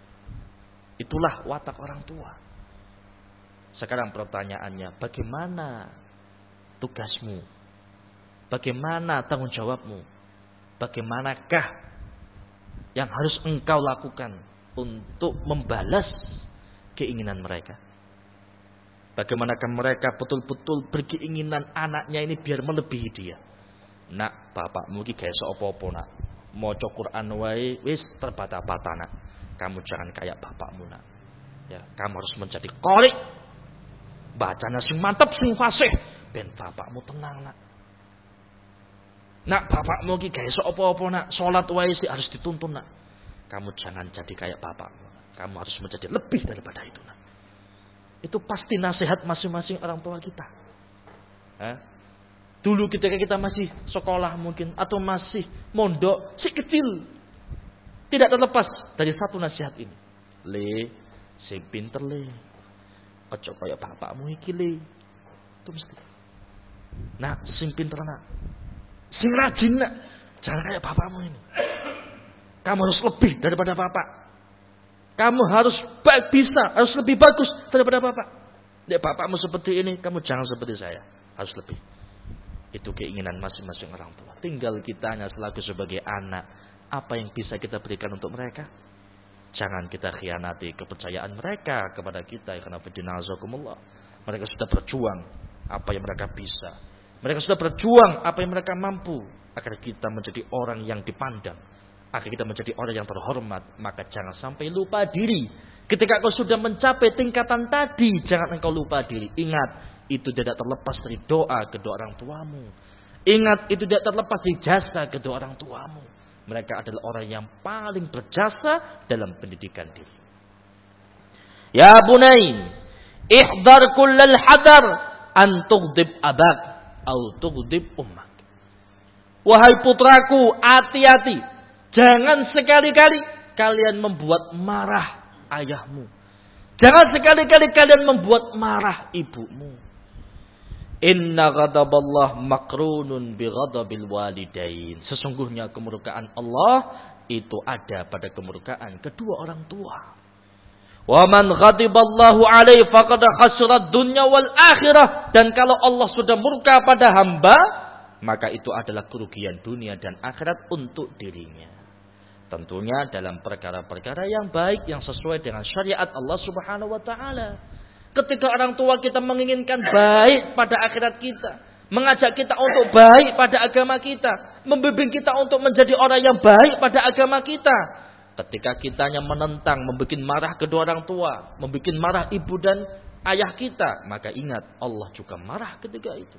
Itulah watak orang tua. Sekarang pertanyaannya, bagaimana tugasmu? Bagaimana tanggung jawabmu? Bagaimanakah yang harus engkau lakukan untuk membalas keinginan mereka? Bagaimanakah mereka betul-betul berkeinginan anaknya ini biar melebihi dia? Nak, bapakmu iki gak iso apa-apa nak. Maca Quran wae wis terbata-bata nak. Kamu jangan kayak bapakmu nak. Ya, kamu harus menjadi qari. Bacanya sing mantep sing fasih ben bapakmu tenang nak. Nak, bapakmu iki gak iso apa-apa nak. Salat wae sih harus dituntun nak. Kamu jangan jadi kayak bapakmu. Kamu harus menjadi lebih daripada itu nak. Itu pasti nasihat masing-masing orang tua kita. Eh? Dulu ketika kita masih sekolah mungkin atau masih mondok, si kecil, tidak terlepas dari satu nasihat ini. Le, sing pinter le, ojo kaya bapakmu iki le. Itu mesti. Nah, sing pinter nak, sing rajin nak, jangan kayak bapakmu ini. Kamu harus lebih daripada bapak. Kamu harus baik bisa, harus lebih bagus daripada bapak. Nek bapakmu seperti ini, kamu jangan seperti saya, harus lebih. Itu keinginan masing-masing orang tua. Tinggal kitanya selaku sebagai anak, apa yang bisa kita berikan untuk mereka? Jangan kita khianati kepercayaan mereka kepada kita. Karena fidinazakumullah. Mereka sudah berjuang apa yang mereka bisa. Mereka sudah berjuang apa yang mereka mampu. Agar kita menjadi orang yang dipandang. Agar kita menjadi orang yang terhormat. Maka jangan sampai lupa diri. Ketika kau sudah mencapai tingkatan tadi, jangan engkau lupa diri. Ingat, itu tidak terlepas dari doa kedua orang tuamu. Ingat, itu tidak terlepas dari jasa kedua orang tuamu. Mereka adalah orang yang paling berjasa dalam pendidikan diri. Ya bunai, ihdar kullal hadar an tughdib abak atau tughdib ummak. Wahai putraku, hati-hati. Jangan sekali-kali kalian membuat marah ayahmu. Jangan sekali-kali kalian membuat marah ibumu. Inna ghadaballah makrunun bi ghadabil walidain. Sesungguhnya kemurkaan Allah itu ada pada kemurkaan kedua orang tua. Wa man ghadiballahu alaihi faqad khasira dunya wal akhirah. Dan kalau Allah sudah murka pada hamba, maka itu adalah kerugian dunia dan akhirat untuk dirinya. Tentunya dalam perkara-perkara yang baik yang sesuai dengan syariat Allah Subhanahu wa taala. Ketika orang tua kita menginginkan baik pada akhirat kita, mengajak kita untuk baik pada agama kita, membimbing kita untuk menjadi orang yang baik pada agama kita. Ketika kitanya menentang, membuat marah kedua orang tua, membuat marah ibu dan ayah kita, maka ingat Allah juga marah ketika itu.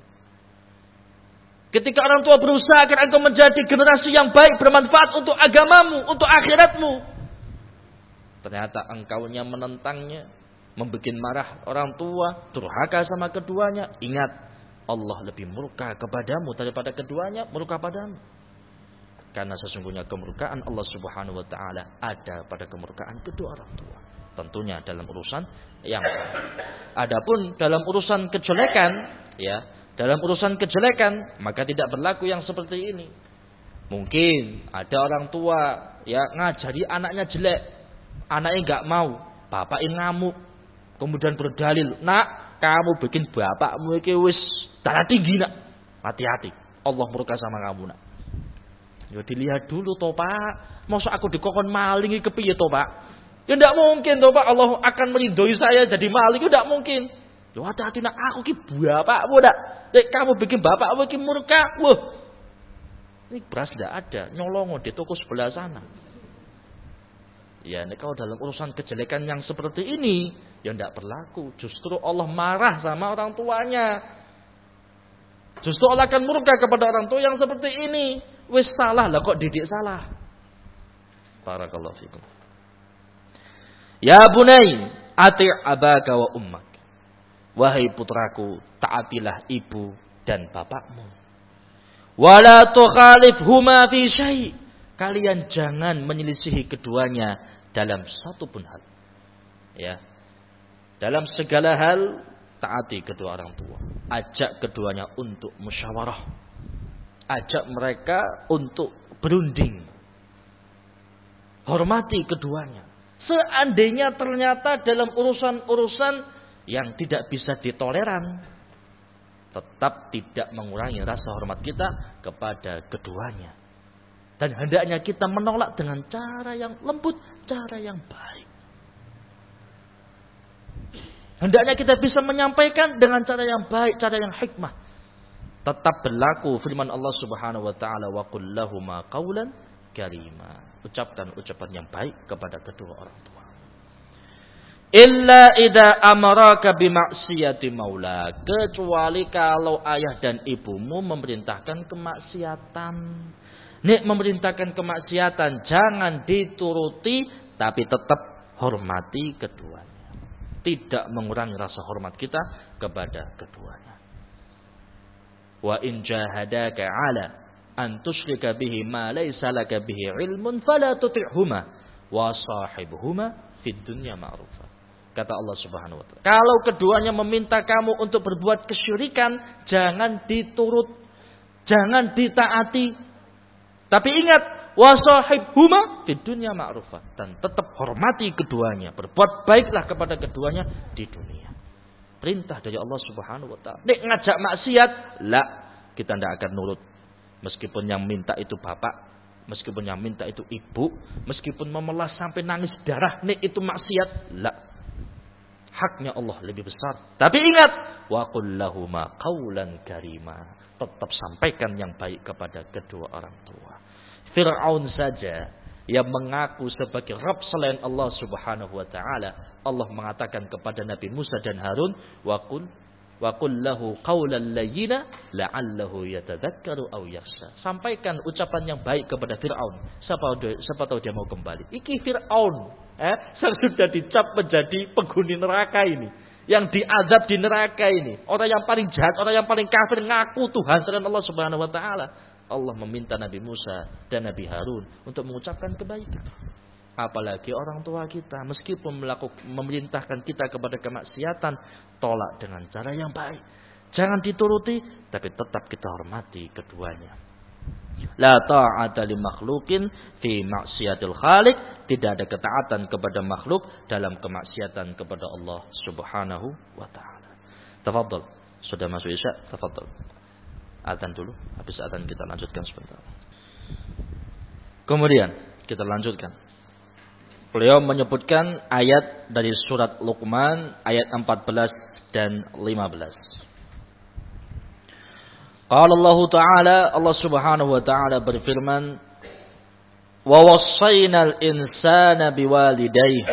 Ketika orang tua berusaha agar engkau menjadi generasi yang baik, bermanfaat untuk agamamu, untuk akhiratmu, ternyata engkaunya menentangnya, membuat marah orang tua, durhaka sama keduanya. Ingat, Allah lebih murka kepadamu daripada keduanya murka padamu. Karena sesungguhnya kemurkaan Allah Subhanahu wa taala ada pada kemurkaan kedua orang tua. Tentunya dalam urusan yang adapun dalam urusan kejelekan, ya, dalam urusan kejelekan maka tidak berlaku yang seperti ini. Mungkin ada orang tua ya ngajari anaknya jelek, anaknya enggak mau, bapaknya ngamuk. Kemudian berdalil, nak, kamu bikin bapakmu iki wis darah tinggi nak. Hati-hati, Allah murka sama kamu nak. Ya dilihat dulu toh pak, masa aku dikokon maling iki kepiye toh pak? Ya tidak mungkin toh pak, Allah akan meridhoi saya jadi maling, itu tidak mungkin. Ya hati-hati nak, aku ki bapakmu nak. Dek kamu bikin bapakmu iki murka, wah. Ini beras tidak ada, nyolong di toko sebelah sana. Ya, kalau dalam urusan kejelekan yang seperti ini, ya tidak berlaku. Justru Allah marah sama orang tuanya. Justru Allah akan murka kepada orang tua yang seperti ini. Wis salah lah kok didik salah. Barakallahu fikum. Ya bunai, ati' abaka wa ummak. Wahai putraku, taatilah ibu dan bapakmu. Wala tukhalifhuma fi syai'. Kalian jangan menyelisihi keduanya dalam satu pun hal. Ya. Dalam segala hal taati kedua orang tua. Ajak keduanya untuk musyawarah. Ajak mereka untuk berunding. Hormati keduanya. Seandainya ternyata dalam urusan-urusan yang tidak bisa ditoleran, tetap tidak mengurangi rasa hormat kita kepada keduanya. Dan hendaknya kita menolak dengan cara yang lembut, cara yang baik. Hendaknya kita bisa menyampaikan dengan cara yang baik, cara yang hikmah. Tetap berlaku firman Allah Subhanahu wa taala, wa qul lahuma qaulan karima. Ucapkan ucapan yang baik kepada kedua orang tua. Illa idza amaraka bimaksiyati maula, kecuali kalau ayah dan ibumu memerintahkan kemaksiatan. Nek memerintahkan kemaksiatan jangan dituruti, tapi tetap hormati keduanya. Tidak mengurangi rasa hormat kita kepada keduanya. Wa in jahadaka 'ala an tusyrika bihi ma laysa laka bihi 'ilmun fala tuti'huma wa sahibhuma fid dunya ma'rufa. Kata Allah Subhanahu wa taala. Kalau keduanya meminta kamu untuk berbuat kesyirikan, jangan diturut, jangan ditaati. Tapi ingat, wasahibhuma fid dunya ma'rufa, dan tetap hormati keduanya, berbuat baiklah kepada keduanya di dunia. Perintah dari Allah Subhanahu wa taala. Nek ngajak maksiat, la, kita tidak akan nurut. Meskipun yang minta itu bapak, meskipun yang minta itu ibu, meskipun memelas sampai nangis darah, nek itu maksiat, la. Haknya Allah lebih besar. Tapi ingat, wa qul lahuma qaulan karima. Tetap sampaikan yang baik kepada kedua orang tua. Fir'aun saja yang mengaku sebagai Rabb selain Allah Subhanahu wa taala, Allah mengatakan kepada Nabi Musa dan Harun, wa qul wa qul lahu qaulan layyina la'allahu yatadzakkaru aw yakhsha. Sampaikan ucapan yang baik kepada Fir'aun. Siapa siapa tahu dia mau kembali. Iki Fir'aun, eh, sudah dicap menjadi penghuni neraka ini, yang diazab di neraka ini, orang yang paling jahat, orang yang paling kafir, ngaku Tuhan selain Allah Subhanahu wa taala. Allah meminta Nabi Musa dan Nabi Harun untuk mengucapkan kebaikan. Apalagi orang tua kita, meskipun melakukan memerintahkan kita kepada kemaksiatan, tolak dengan cara yang baik. Jangan dituruti, tapi tetap kita hormati keduanya. La ta'ata li makhluqin fi maksiatil khaliq. Tidak ada ketaatan kepada makhluk dalam kemaksiatan kepada Allah Subhanahu wa taala. Tafadhal. Sudah masuk Isya, tafadhal. Adzan dulu, habis adzan kita lanjutkan sebentar. Kemudian kita lanjutkan. Beliau menyebutkan ayat dari surat Luqman ayat empat belas dan lima belas. Qala Allah Ta'ala, Allah Subhanahu wa taala berfirman, "Wa wassaynal insana biwalidayhi."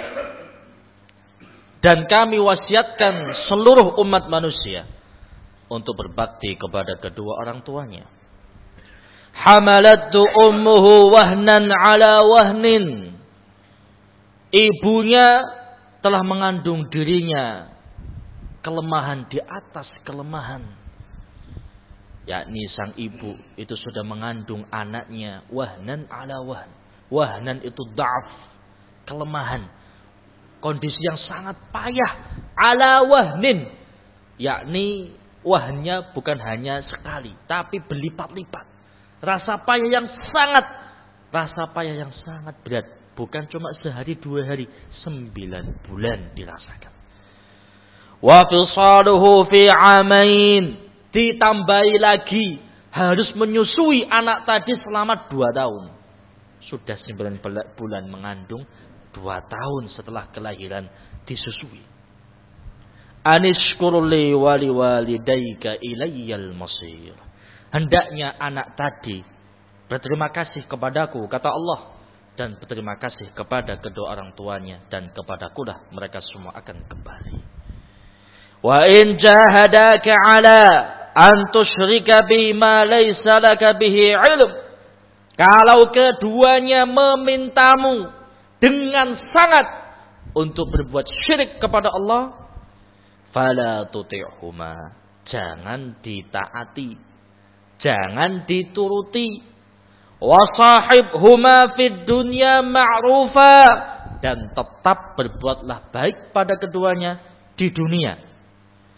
Dan kami wasiatkan seluruh umat manusia untuk berbakti kepada kedua orang tuanya. Hamalathu ummuhu wahnan ala wahnin. Ibunya telah mengandung dirinya kelemahan di atas kelemahan. Yakni sang ibu itu sudah mengandung anaknya wahnan ala wahn. Wahnan itu da'af, kelemahan, kondisi yang sangat payah, ala wahnin, yakni wahnya bukan hanya sekali, tapi berlipat-lipat. Rasa payah yang sangat, rasa payah yang sangat berat. Bukan cuma sehari dua hari, sembilan bulan dirasakan. Wa fisaluhu fi amain. Ditambahi lagi, harus menyusui anak tadi selama dua tahun. Sudah sembilan bulan mengandung, dua tahun setelah kelahiran disusui. Anishkurli wali walidayka ilayyal masir. Hendaknya anak tadi berterima kasih kepadaku, kata Allah, dan berterima kasih kepada kedua orang tuanya, dan kepadakulah mereka semua akan kembali. Wa in jahadaka ala an tusyrika bima laysa laka bihi ilm. Kalau keduanya memintamu dengan sangat untuk berbuat syirik kepada Allah, fala tuti'huma, jangan ditaati, jangan dituruti. Wasahibhuma fid dunya ma'rufa, dan tetap berbuatlah baik pada keduanya di dunia.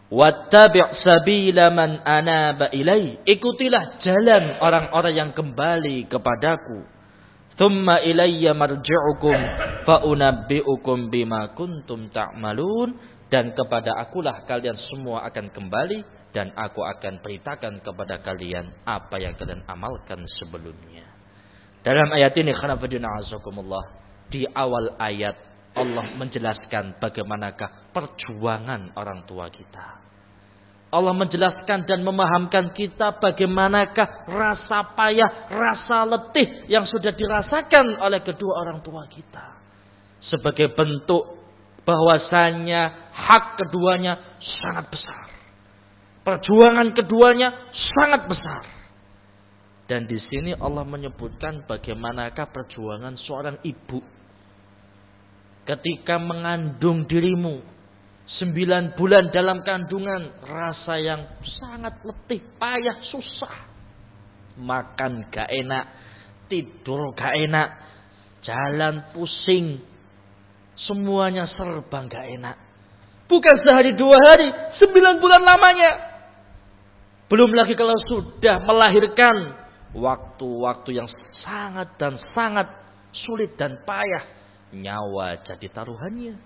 Wattabi' sabila man anaba ilai. Ikutilah jalan orang-orang yang kembali kepadaku. Thumma ilayya marji'ukum fa unabbi'ukum bima kuntum ta'malun. Dan kepada akulah kalian semua akan kembali dan aku akan beritakan kepada kalian apa yang kalian amalkan sebelumnya. Dalam ayat ini khanafaddina azakumullah, di awal ayat Allah menjelaskan bagaimanakah perjuangan orang tua kita. Allah menjelaskan dan memahamkan kita bagaimanakah rasa payah, rasa letih yang sudah dirasakan oleh kedua orang tua kita. Sebagai bentuk bahwasanya hak keduanya sangat besar. Perjuangan keduanya sangat besar. Dan di sini Allah menyebutkan bagaimanakah perjuangan seorang ibu ketika mengandung dirimu. Sembilan bulan dalam kandungan, rasa yang sangat letih, payah, susah. Makan gak enak, tidur gak enak, jalan pusing. Semuanya serba gak enak. Bukan sehari dua hari, sembilan bulan lamanya. Belum lagi kalau sudah melahirkan, waktu-waktu yang sangat dan sangat sulit dan payah. Nyawa jadi taruhannya.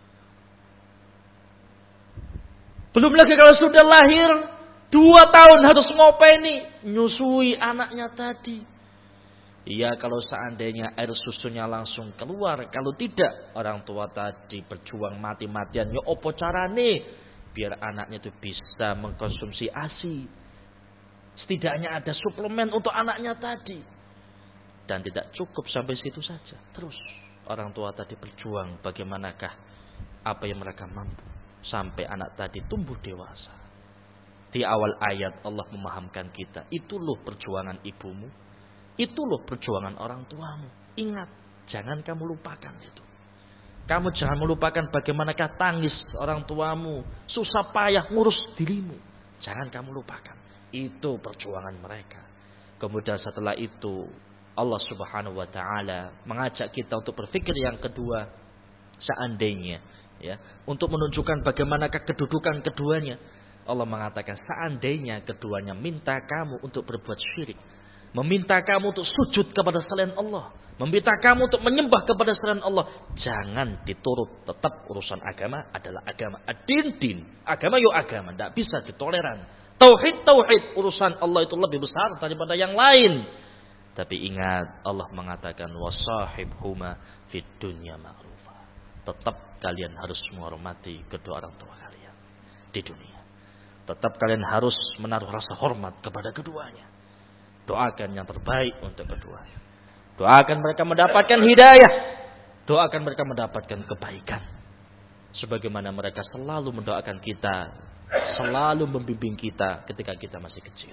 Belum lagi kalau sudah lahir, dua tahun harus ngopeni, nyusui anaknya tadi. Iya, kalau seandainya air susunya langsung keluar. Kalau tidak, orang tua tadi berjuang mati-matian. Ya opo carane biar anaknya itu bisa mengkonsumsi ASI. Setidaknya ada suplemen untuk anaknya tadi. Dan tidak cukup sampai situ saja. Terus orang tua tadi berjuang bagaimanakah apa yang mereka mampu. Sampai anak tadi tumbuh dewasa. Di awal ayat Allah memahamkan kita. Itu loh perjuangan ibumu. Itu loh perjuangan orang tuamu. Ingat, jangan kamu lupakan itu. Kamu jangan melupakan bagaimanakah tangis orang tuamu. Susah payah ngurus dirimu. Jangan kamu lupakan. Itu perjuangan mereka. Kemudian setelah itu Allah subhanahu wa ta'ala mengajak kita untuk berpikir yang kedua. Seandainya. Ya, untuk menunjukkan bagaimanakah kedudukan keduanya. Allah mengatakan seandainya keduanya minta kamu untuk berbuat syirik. Meminta kamu untuk sujud kepada selain Allah. Meminta kamu untuk menyembah kepada selain Allah. Jangan diturut. Tetap urusan agama adalah agama. Ad-din-din. Agama yuk agama. Tidak bisa ditoleran. Tauhid-tauhid. Urusan Allah itu lebih besar daripada yang lain. Tapi ingat Allah mengatakan wasahibhuma fid dunya ma'ruf. Tetap kalian harus menghormati kedua orang tua kalian di dunia. Tetap kalian harus menaruh rasa hormat kepada keduanya. Doakan yang terbaik untuk keduanya. Doakan mereka mendapatkan hidayah. Doakan mereka mendapatkan kebaikan. Sebagaimana mereka selalu mendoakan kita. Selalu membimbing kita ketika kita masih kecil.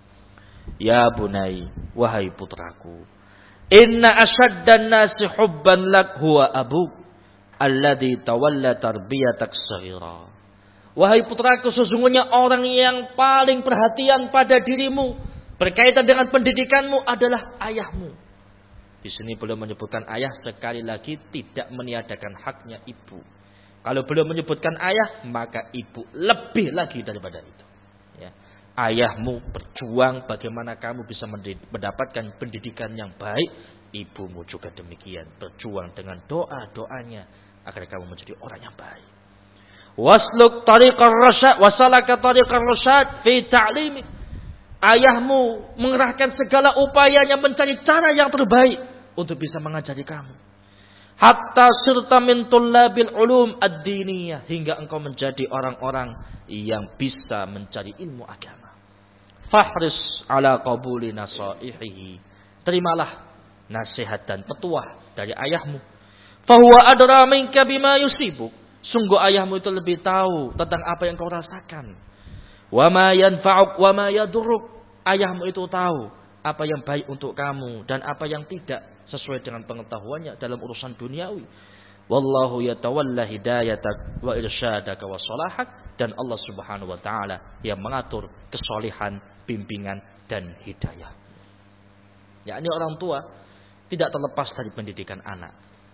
Ya bunai, wahai putraku. Inna asyaddan nasi hubban lak huwa abuk. Alladhi tawalla tarbiyatak saghira. Wahai putraku, sesungguhnya orang yang paling perhatian pada dirimu berkaitan dengan pendidikanmu adalah ayahmu. Di sini belum menyebutkan ayah, sekali lagi tidak meniadakan haknya ibu. Kalau belum menyebutkan ayah, maka ibu lebih lagi daripada itu. Ya. Ayahmu berjuang bagaimana kamu bisa mendapatkan pendidikan yang baik. Ibumu juga demikian, berjuang dengan doa-doanya agar kamu menjadi orang yang baik. Wasluk tariqar rasyad wasalaka tariqar rasyad fi ta'limik. Ayahmu mengerahkan segala upayanya mencari cara yang terbaik untuk bisa mengajari kamu. Hatta sirta min tullabil ulum ad-diniyah, hingga engkau menjadi orang-orang yang bisa mencari ilmu agama. Fahris ala qabuli nasaihihi. Terimalah nasihat dan petuah dari ayahmu. Fahuwa adra minka bima yusibuk. Sungguh ayahmu itu lebih tahu tentang apa yang kau rasakan. Wa ma yanfa'uk wa ma yadurruk. Ayahmu itu tahu apa yang baik untuk kamu dan apa yang tidak, sesuai dengan pengetahuannya dalam urusan duniawi. Wallahu yatawalla hidayatak wa irsyadaka wa salahak. Dan Allah subhanahu wa ta'ala yang mengatur kesolehan, bimbingan dan hidayah. Yakni orang tua tidak terlepas dari pendidikan anak.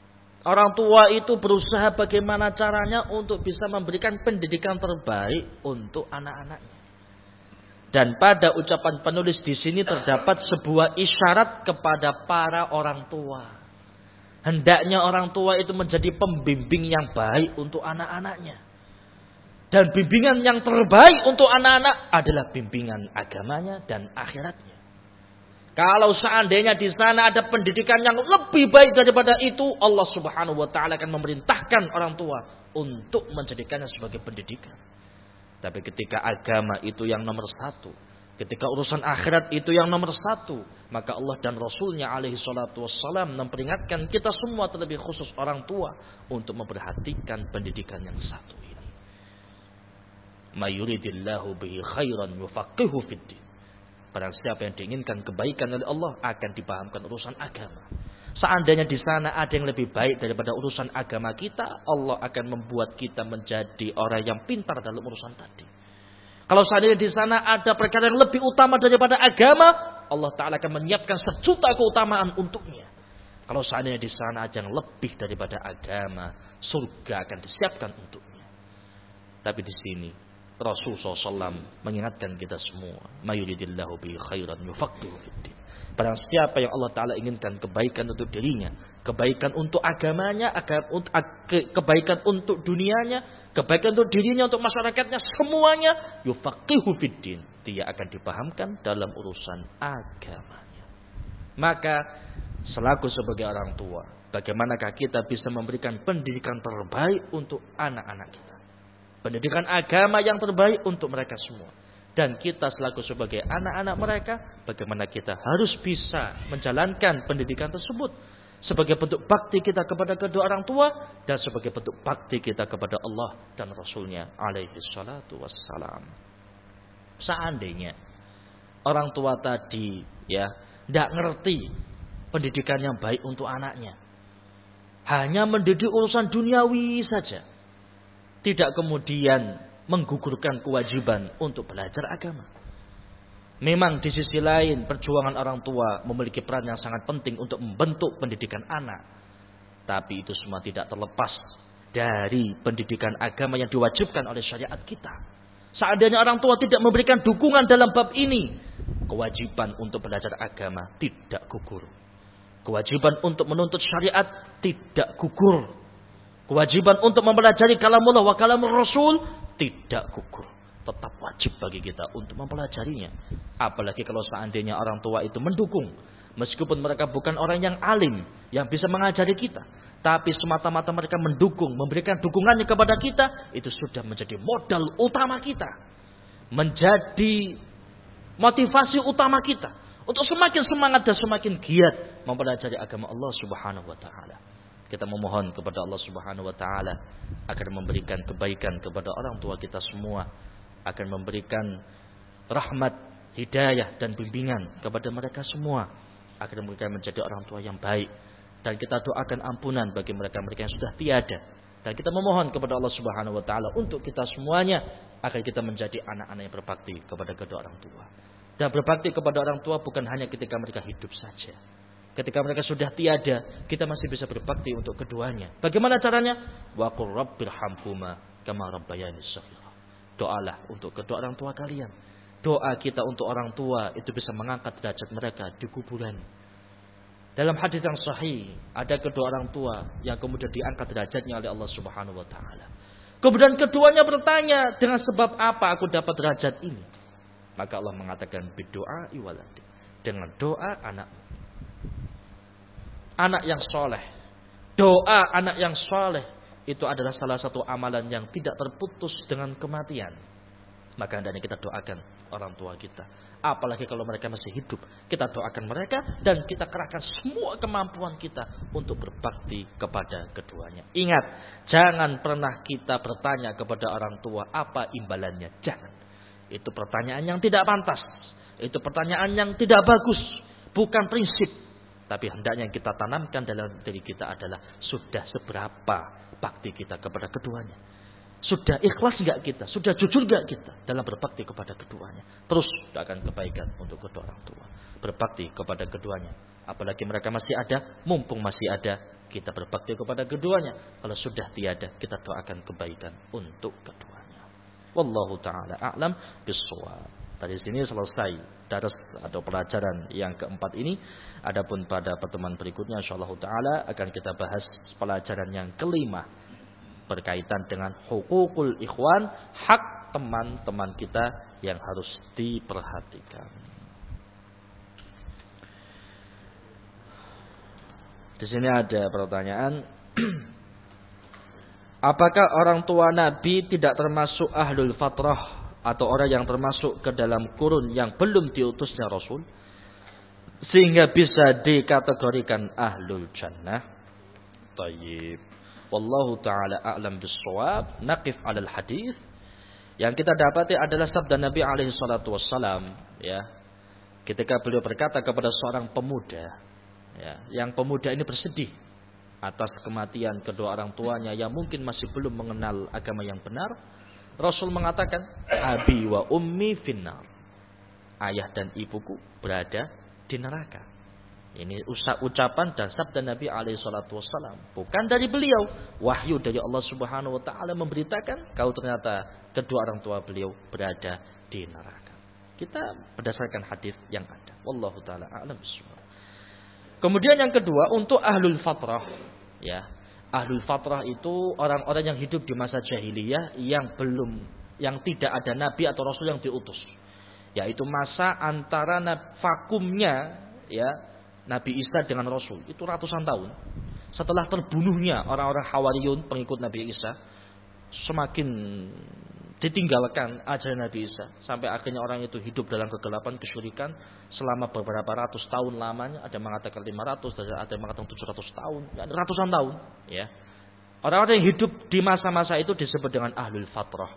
Orang tua itu berusaha bagaimana caranya untuk bisa memberikan pendidikan terbaik untuk anak-anaknya. Dan pada ucapan penulis di sini terdapat sebuah isyarat kepada para orang tua. Hendaknya orang tua itu menjadi pembimbing yang baik untuk anak-anaknya. Dan bimbingan yang terbaik untuk anak-anak adalah bimbingan agamanya dan akhiratnya. Kalau seandainya di sana ada pendidikan yang lebih baik daripada itu, Allah Subhanahu wa taala akan memerintahkan orang tua untuk menjadikannya sebagai pendidikan. Tapi ketika agama itu yang nomor satu, ketika urusan akhirat itu yang nomor satu, maka Allah dan Rasulnya alaihi salatu wassalam memperingatkan kita semua, terlebih khusus orang tua, untuk memperhatikan pendidikan yang satu ini. Ma yuridillahu bihi khairan yufaqihu fiddin. Barang siapa yang diinginkan kebaikan oleh Allah akan dipahamkan urusan agama. Seandainya di sana ada yang lebih baik daripada urusan agama kita, Allah akan membuat kita menjadi orang yang pintar dalam urusan tadi. Kalau seandainya di sana ada perkara yang lebih utama daripada agama, Allah Ta'ala akan menyiapkan sejuta keutamaan untuknya. Kalau seandainya di sana ada yang lebih daripada agama, surga akan disiapkan untuknya. Tapi di sini Rasul shallallahu alaihi wasallam mengingatkan kita semua, mayuridillahu bi khairan yufaqihu fiddin. Barang siapa yang Allah Ta'ala inginkan kebaikan untuk dirinya, kebaikan untuk agamanya, kebaikan untuk dunianya, kebaikan untuk dirinya, untuk masyarakatnya, semuanya, yufaqihu fiddin. Dia akan dipahamkan dalam urusan agamanya. Maka selaku sebagai orang tua, bagaimanakah kita bisa memberikan pendidikan terbaik untuk anak-anak kita? Pendidikan agama yang terbaik untuk mereka semua. Dan kita selaku sebagai anak-anak mereka, bagaimana kita harus bisa menjalankan pendidikan tersebut. Sebagai bentuk bakti kita kepada kedua orang tua, dan sebagai bentuk bakti kita kepada Allah dan Rasulnya alaihi salatu wassalam. Seandainya orang tua tadi ya tidak ngerti pendidikan yang baik untuk anaknya, hanya mendidik urusan duniawi saja, tidak kemudian menggugurkan kewajiban untuk belajar agama. Memang di sisi lain perjuangan orang tua memiliki peran yang sangat penting untuk membentuk pendidikan anak. Tapi itu semua tidak terlepas dari pendidikan agama yang diwajibkan oleh syariat kita. Seandainya orang tua tidak memberikan dukungan dalam bab ini, kewajiban untuk belajar agama tidak gugur. Kewajiban untuk menuntut syariat tidak gugur. Kewajiban untuk mempelajari kalamullah wa kalamur Rasul tidak gugur. Tetap wajib bagi kita untuk mempelajarinya. Apalagi kalau seandainya orang tua itu mendukung. Meskipun mereka bukan orang yang alim, yang bisa mengajari kita. Tapi semata-mata mereka mendukung, memberikan dukungannya kepada kita. Itu sudah menjadi modal utama kita. Menjadi motivasi utama kita. Untuk semakin semangat dan semakin giat mempelajari agama Allah Subhanahu wa ta'ala. Kita memohon kepada Allah Subhanahu wa taala agar memberikan kebaikan kepada orang tua kita semua, akan memberikan rahmat, hidayah dan bimbingan kepada mereka semua, agar mereka menjadi orang tua yang baik. Dan kita doakan ampunan bagi mereka-mereka yang sudah tiada. Dan kita memohon kepada Allah Subhanahu wa taala untuk kita semuanya agar kita menjadi anak-anak yang berbakti kepada kedua orang tua. Dan berbakti kepada orang tua bukan hanya ketika mereka hidup saja. Ketika mereka sudah tiada, kita masih bisa berbakti untuk keduanya. Bagaimana caranya? Wa qur rabbirhamhuma kama rabbayani shaghira. Doalah untuk kedua orang tua kalian. Doa kita untuk orang tua itu bisa mengangkat derajat mereka di kuburan. Dalam hadis yang sahih, ada kedua orang tua yang kemudian diangkat derajatnya oleh Allah Subhanahu wa taala. Kemudian keduanya bertanya, dengan sebab apa aku dapat derajat ini? Maka Allah mengatakan bidu'a iwaladi, dengan doa anakmu. Anak yang soleh, doa anak yang soleh itu adalah salah satu amalan yang tidak terputus dengan kematian. Maka hendaknya kita doakan orang tua kita. Apalagi kalau mereka masih hidup, kita doakan mereka dan kita kerahkan semua kemampuan kita untuk berbakti kepada keduanya. Ingat, jangan pernah kita bertanya kepada orang tua apa imbalannya. Jangan. Itu pertanyaan yang tidak pantas. Itu pertanyaan yang tidak bagus. Bukan prinsip. Tapi hendaknya yang kita tanamkan dalam diri kita adalah sudah seberapa bakti kita kepada keduanya. Sudah ikhlas enggak kita? Sudah jujur enggak kita dalam berbakti kepada keduanya? Terus doakan kebaikan untuk kedua orang tua. Berbakti kepada keduanya. Apalagi mereka masih ada, mumpung masih ada, kita berbakti kepada keduanya. Kalau sudah tiada, kita doakan kebaikan untuk keduanya. Wallahu ta'ala a'lam bissawab. Dari sini selesai daras atau pelajaran yang keempat ini. Adapun pada pertemuan berikutnya insyaallah taala akan kita bahas pelajaran yang kelima berkaitan dengan hukukul ikhwan, hak teman-teman kita yang harus diperhatikan. Di sini ada pertanyaan. Apakah orang tua Nabi tidak termasuk ahlul fatrah atau orang yang termasuk ke dalam kurun yang belum diutusnya Rasul sehingga bisa dikategorikan ahlul jannah? Tayyib. Wallahu ta'ala a'lam bissawab. Naqif 'alal hadis. Yang kita dapati adalah sabda Nabi alaihi salatu wassalam, ya. Ketika beliau berkata kepada seorang pemuda, ya, yang pemuda ini bersedih atas kematian kedua orang tuanya yang mungkin masih belum mengenal agama yang benar. Rasul mengatakan, abi wa ummi finnar. Ayah dan ibuku berada di neraka. Ini ucapan dan sabda Nabi alaihi salatu wassalam. Bukan dari beliau. Wahyu dari Allah subhanahu wa ta'ala memberitakan, kalau ternyata kedua orang tua beliau berada di neraka. Kita berdasarkan hadis yang ada. Wallahu ta'ala a'lam bishawab. Kemudian yang kedua, untuk ahlul fatrah. Ya, ahlul fatrah itu orang-orang yang hidup di masa jahiliyah yang belum, yang tidak ada nabi atau rasul yang diutus. Yaitu masa antara vakumnya, ya, Nabi Isa dengan Rasul. Itu ratusan tahun. Setelah terbunuhnya orang-orang Hawariyun, pengikut Nabi Isa, semakin ditinggalkan ajaran Nabi Isa. Sampai akhirnya orang itu hidup dalam kegelapan, kesyirikan selama beberapa ratus tahun lamanya. Ada yang mengatakan lima ratus, ada yang mengatakan tujuh ratus tahun, ya, ratusan tahun. Ya. Orang-orang yang hidup di masa-masa itu disebut dengan ahlul fatrah.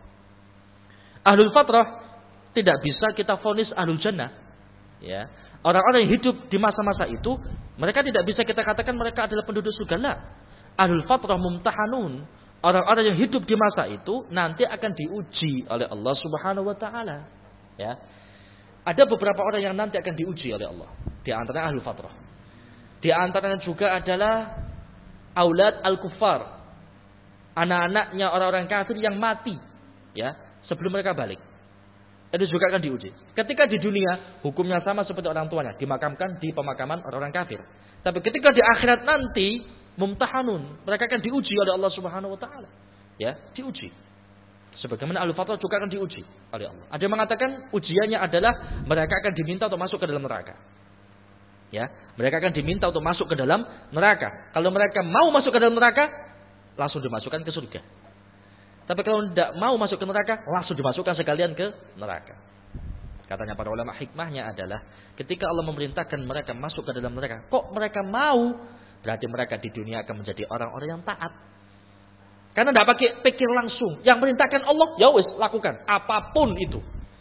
Ahlul fatrah tidak bisa kita vonis ahlul jannah. Ya. Orang-orang yang hidup di masa-masa itu, mereka tidak bisa kita katakan mereka adalah penduduk surga. La. Ahlul fatrah mumtahanun. Orang-orang yang hidup di masa itu nanti akan diuji oleh Allah Subhanahu wa taala. Ya. Ada beberapa orang yang nanti akan diuji oleh Allah. Di antaranya ahlul fatrah. Di antaranya juga adalah aulad al-kuffar. Anak-anaknya orang-orang kafir yang mati, ya, sebelum mereka balik. Itu juga akan diuji. Ketika di dunia hukumnya sama seperti orang tuanya, dimakamkan di pemakaman orang-orang kafir. Tapi ketika di akhirat nanti mumtahanun, mereka akan diuji oleh Allah Subhanahu wa taala. Ya, diuji. Sebagaimana ahlul fatrah juga akan diuji oleh Allah. Ada yang mengatakan ujiannya adalah mereka akan diminta untuk masuk ke dalam neraka. Ya, mereka akan diminta untuk masuk ke dalam neraka. Kalau mereka mau masuk ke dalam neraka, langsung dimasukkan ke surga. Tapi kalau tidak mau masuk ke neraka, langsung dimasukkan sekalian ke neraka. Katanya para ulama, hikmahnya adalah ketika Allah memerintahkan mereka masuk ke dalam neraka, kok mereka mau? Berarti mereka di dunia akan menjadi orang-orang yang taat. Karena tidak pakai pikir langsung. Yang perintahkan Allah, ya wis lakukan apapun itu.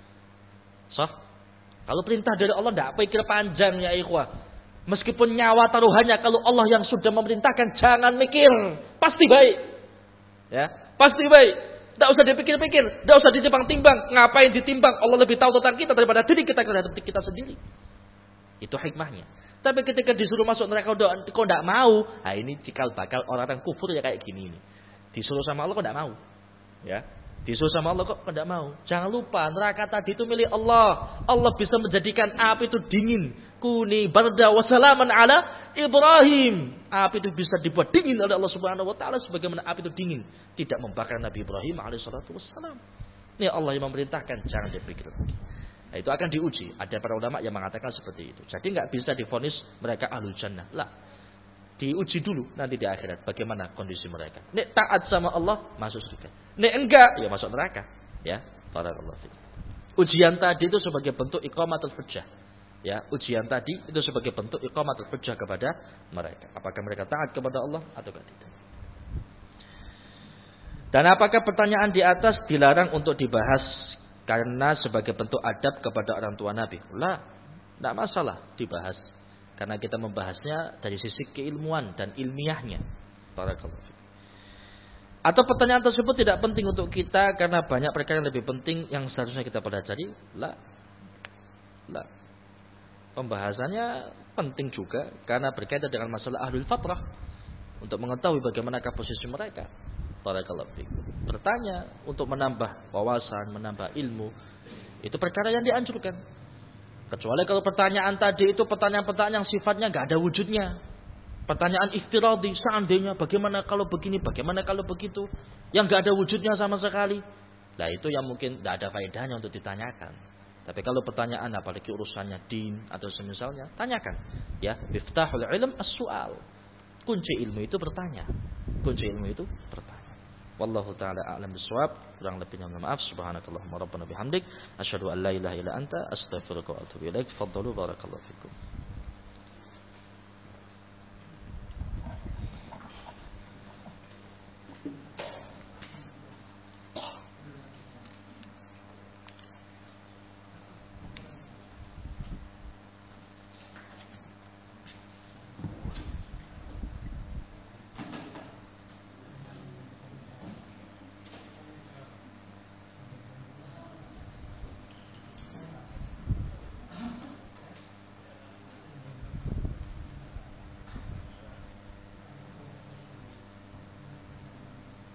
So, kalau perintah dari Allah tidak pikir panjang ya ikhwah. Meskipun nyawa taruhannya, kalau Allah yang sudah memerintahkan, jangan mikir, pasti baik. Ya, pasti baik. Tidak usah dipikir-pikir, tidak usah ditimbang-timbang. Ngapain ditimbang? Allah lebih tahu tentang kita daripada diri kita terhadap kita sendiri. Itu hikmahnya. Tapi ketika disuruh masuk neraka, kok tidak mau? Nah ini cikal bakal orang-orang kufur ya kayak gini ini. Disuruh sama Allah kok tidak mau? Ya, disuruh sama Allah kok tidak mau? Jangan lupa neraka tadi itu milik Allah. Allah bisa menjadikan api itu dingin. Kuni barda wa salaman ala Ibrahim. Api itu bisa dibuat dingin oleh Allah Subhanahu wa taala sebagaimana api itu dingin tidak membakar Nabi Ibrahim alaihi salatu wassalam. Ini Allah yang memerintahkan, jangan dipikir lagi. Nah, itu akan diuji. Ada para ulama yang mengatakan seperti itu. Jadi nggak bisa divonis mereka ahlul jannah. Lah. Diuji dulu nanti di akhirat bagaimana kondisi mereka. Nek taat sama Allah masuk surga. Nek enggak ya masuk neraka. Ya, barakallahu fiik. Ujian tadi itu sebagai bentuk iqamatul hujjah. Ya, ujian tadi itu sebagai bentuk iqamatul hujjah kepada mereka. Apakah mereka taat kepada Allah atau tidak? Dan apakah pertanyaan di atas dilarang untuk dibahas karena sebagai bentuk adab kepada orang tua Nabi? Lah, tidak masalah dibahas. Karena kita membahasnya dari sisi keilmuan dan ilmiahnya. Barakallahu fiik. Atau pertanyaan tersebut tidak penting untuk kita karena banyak perkara yang lebih penting yang seharusnya kita pelajari? Lah. Lah. Pembahasannya penting juga karena berkaitan dengan masalah ahlul fatrah. untuk mengetahui bagaimanakah posisi mereka. Barakallahu fikum. Bertanya untuk menambah wawasan, menambah ilmu, itu perkara yang dianjurkan. Kecuali kalau pertanyaan tadi itu pertanyaan-pertanyaan yang sifatnya nggak ada wujudnya. Pertanyaan iftiradi, seandainya bagaimana kalau begini, bagaimana kalau begitu, yang nggak ada wujudnya sama sekali. Nah itu yang mungkin nggak ada faedahnya untuk ditanyakan. Tapi kalau pertanyaan apalagi urusannya din atau semisalnya, tanyakan. Ya, miftahul ilm as-su'al. Kunci ilmu itu bertanya. Kunci ilmu itu bertanya. Wallahu ta'ala a'lam bishawab. Kurang lebihnya mohon maaf. Subhanakallahumma rabbana bihamdik, asyhadu an la ilaha illa anta, astaghfiruka wa atubu ilaik. Faddalu barakallahu fikum.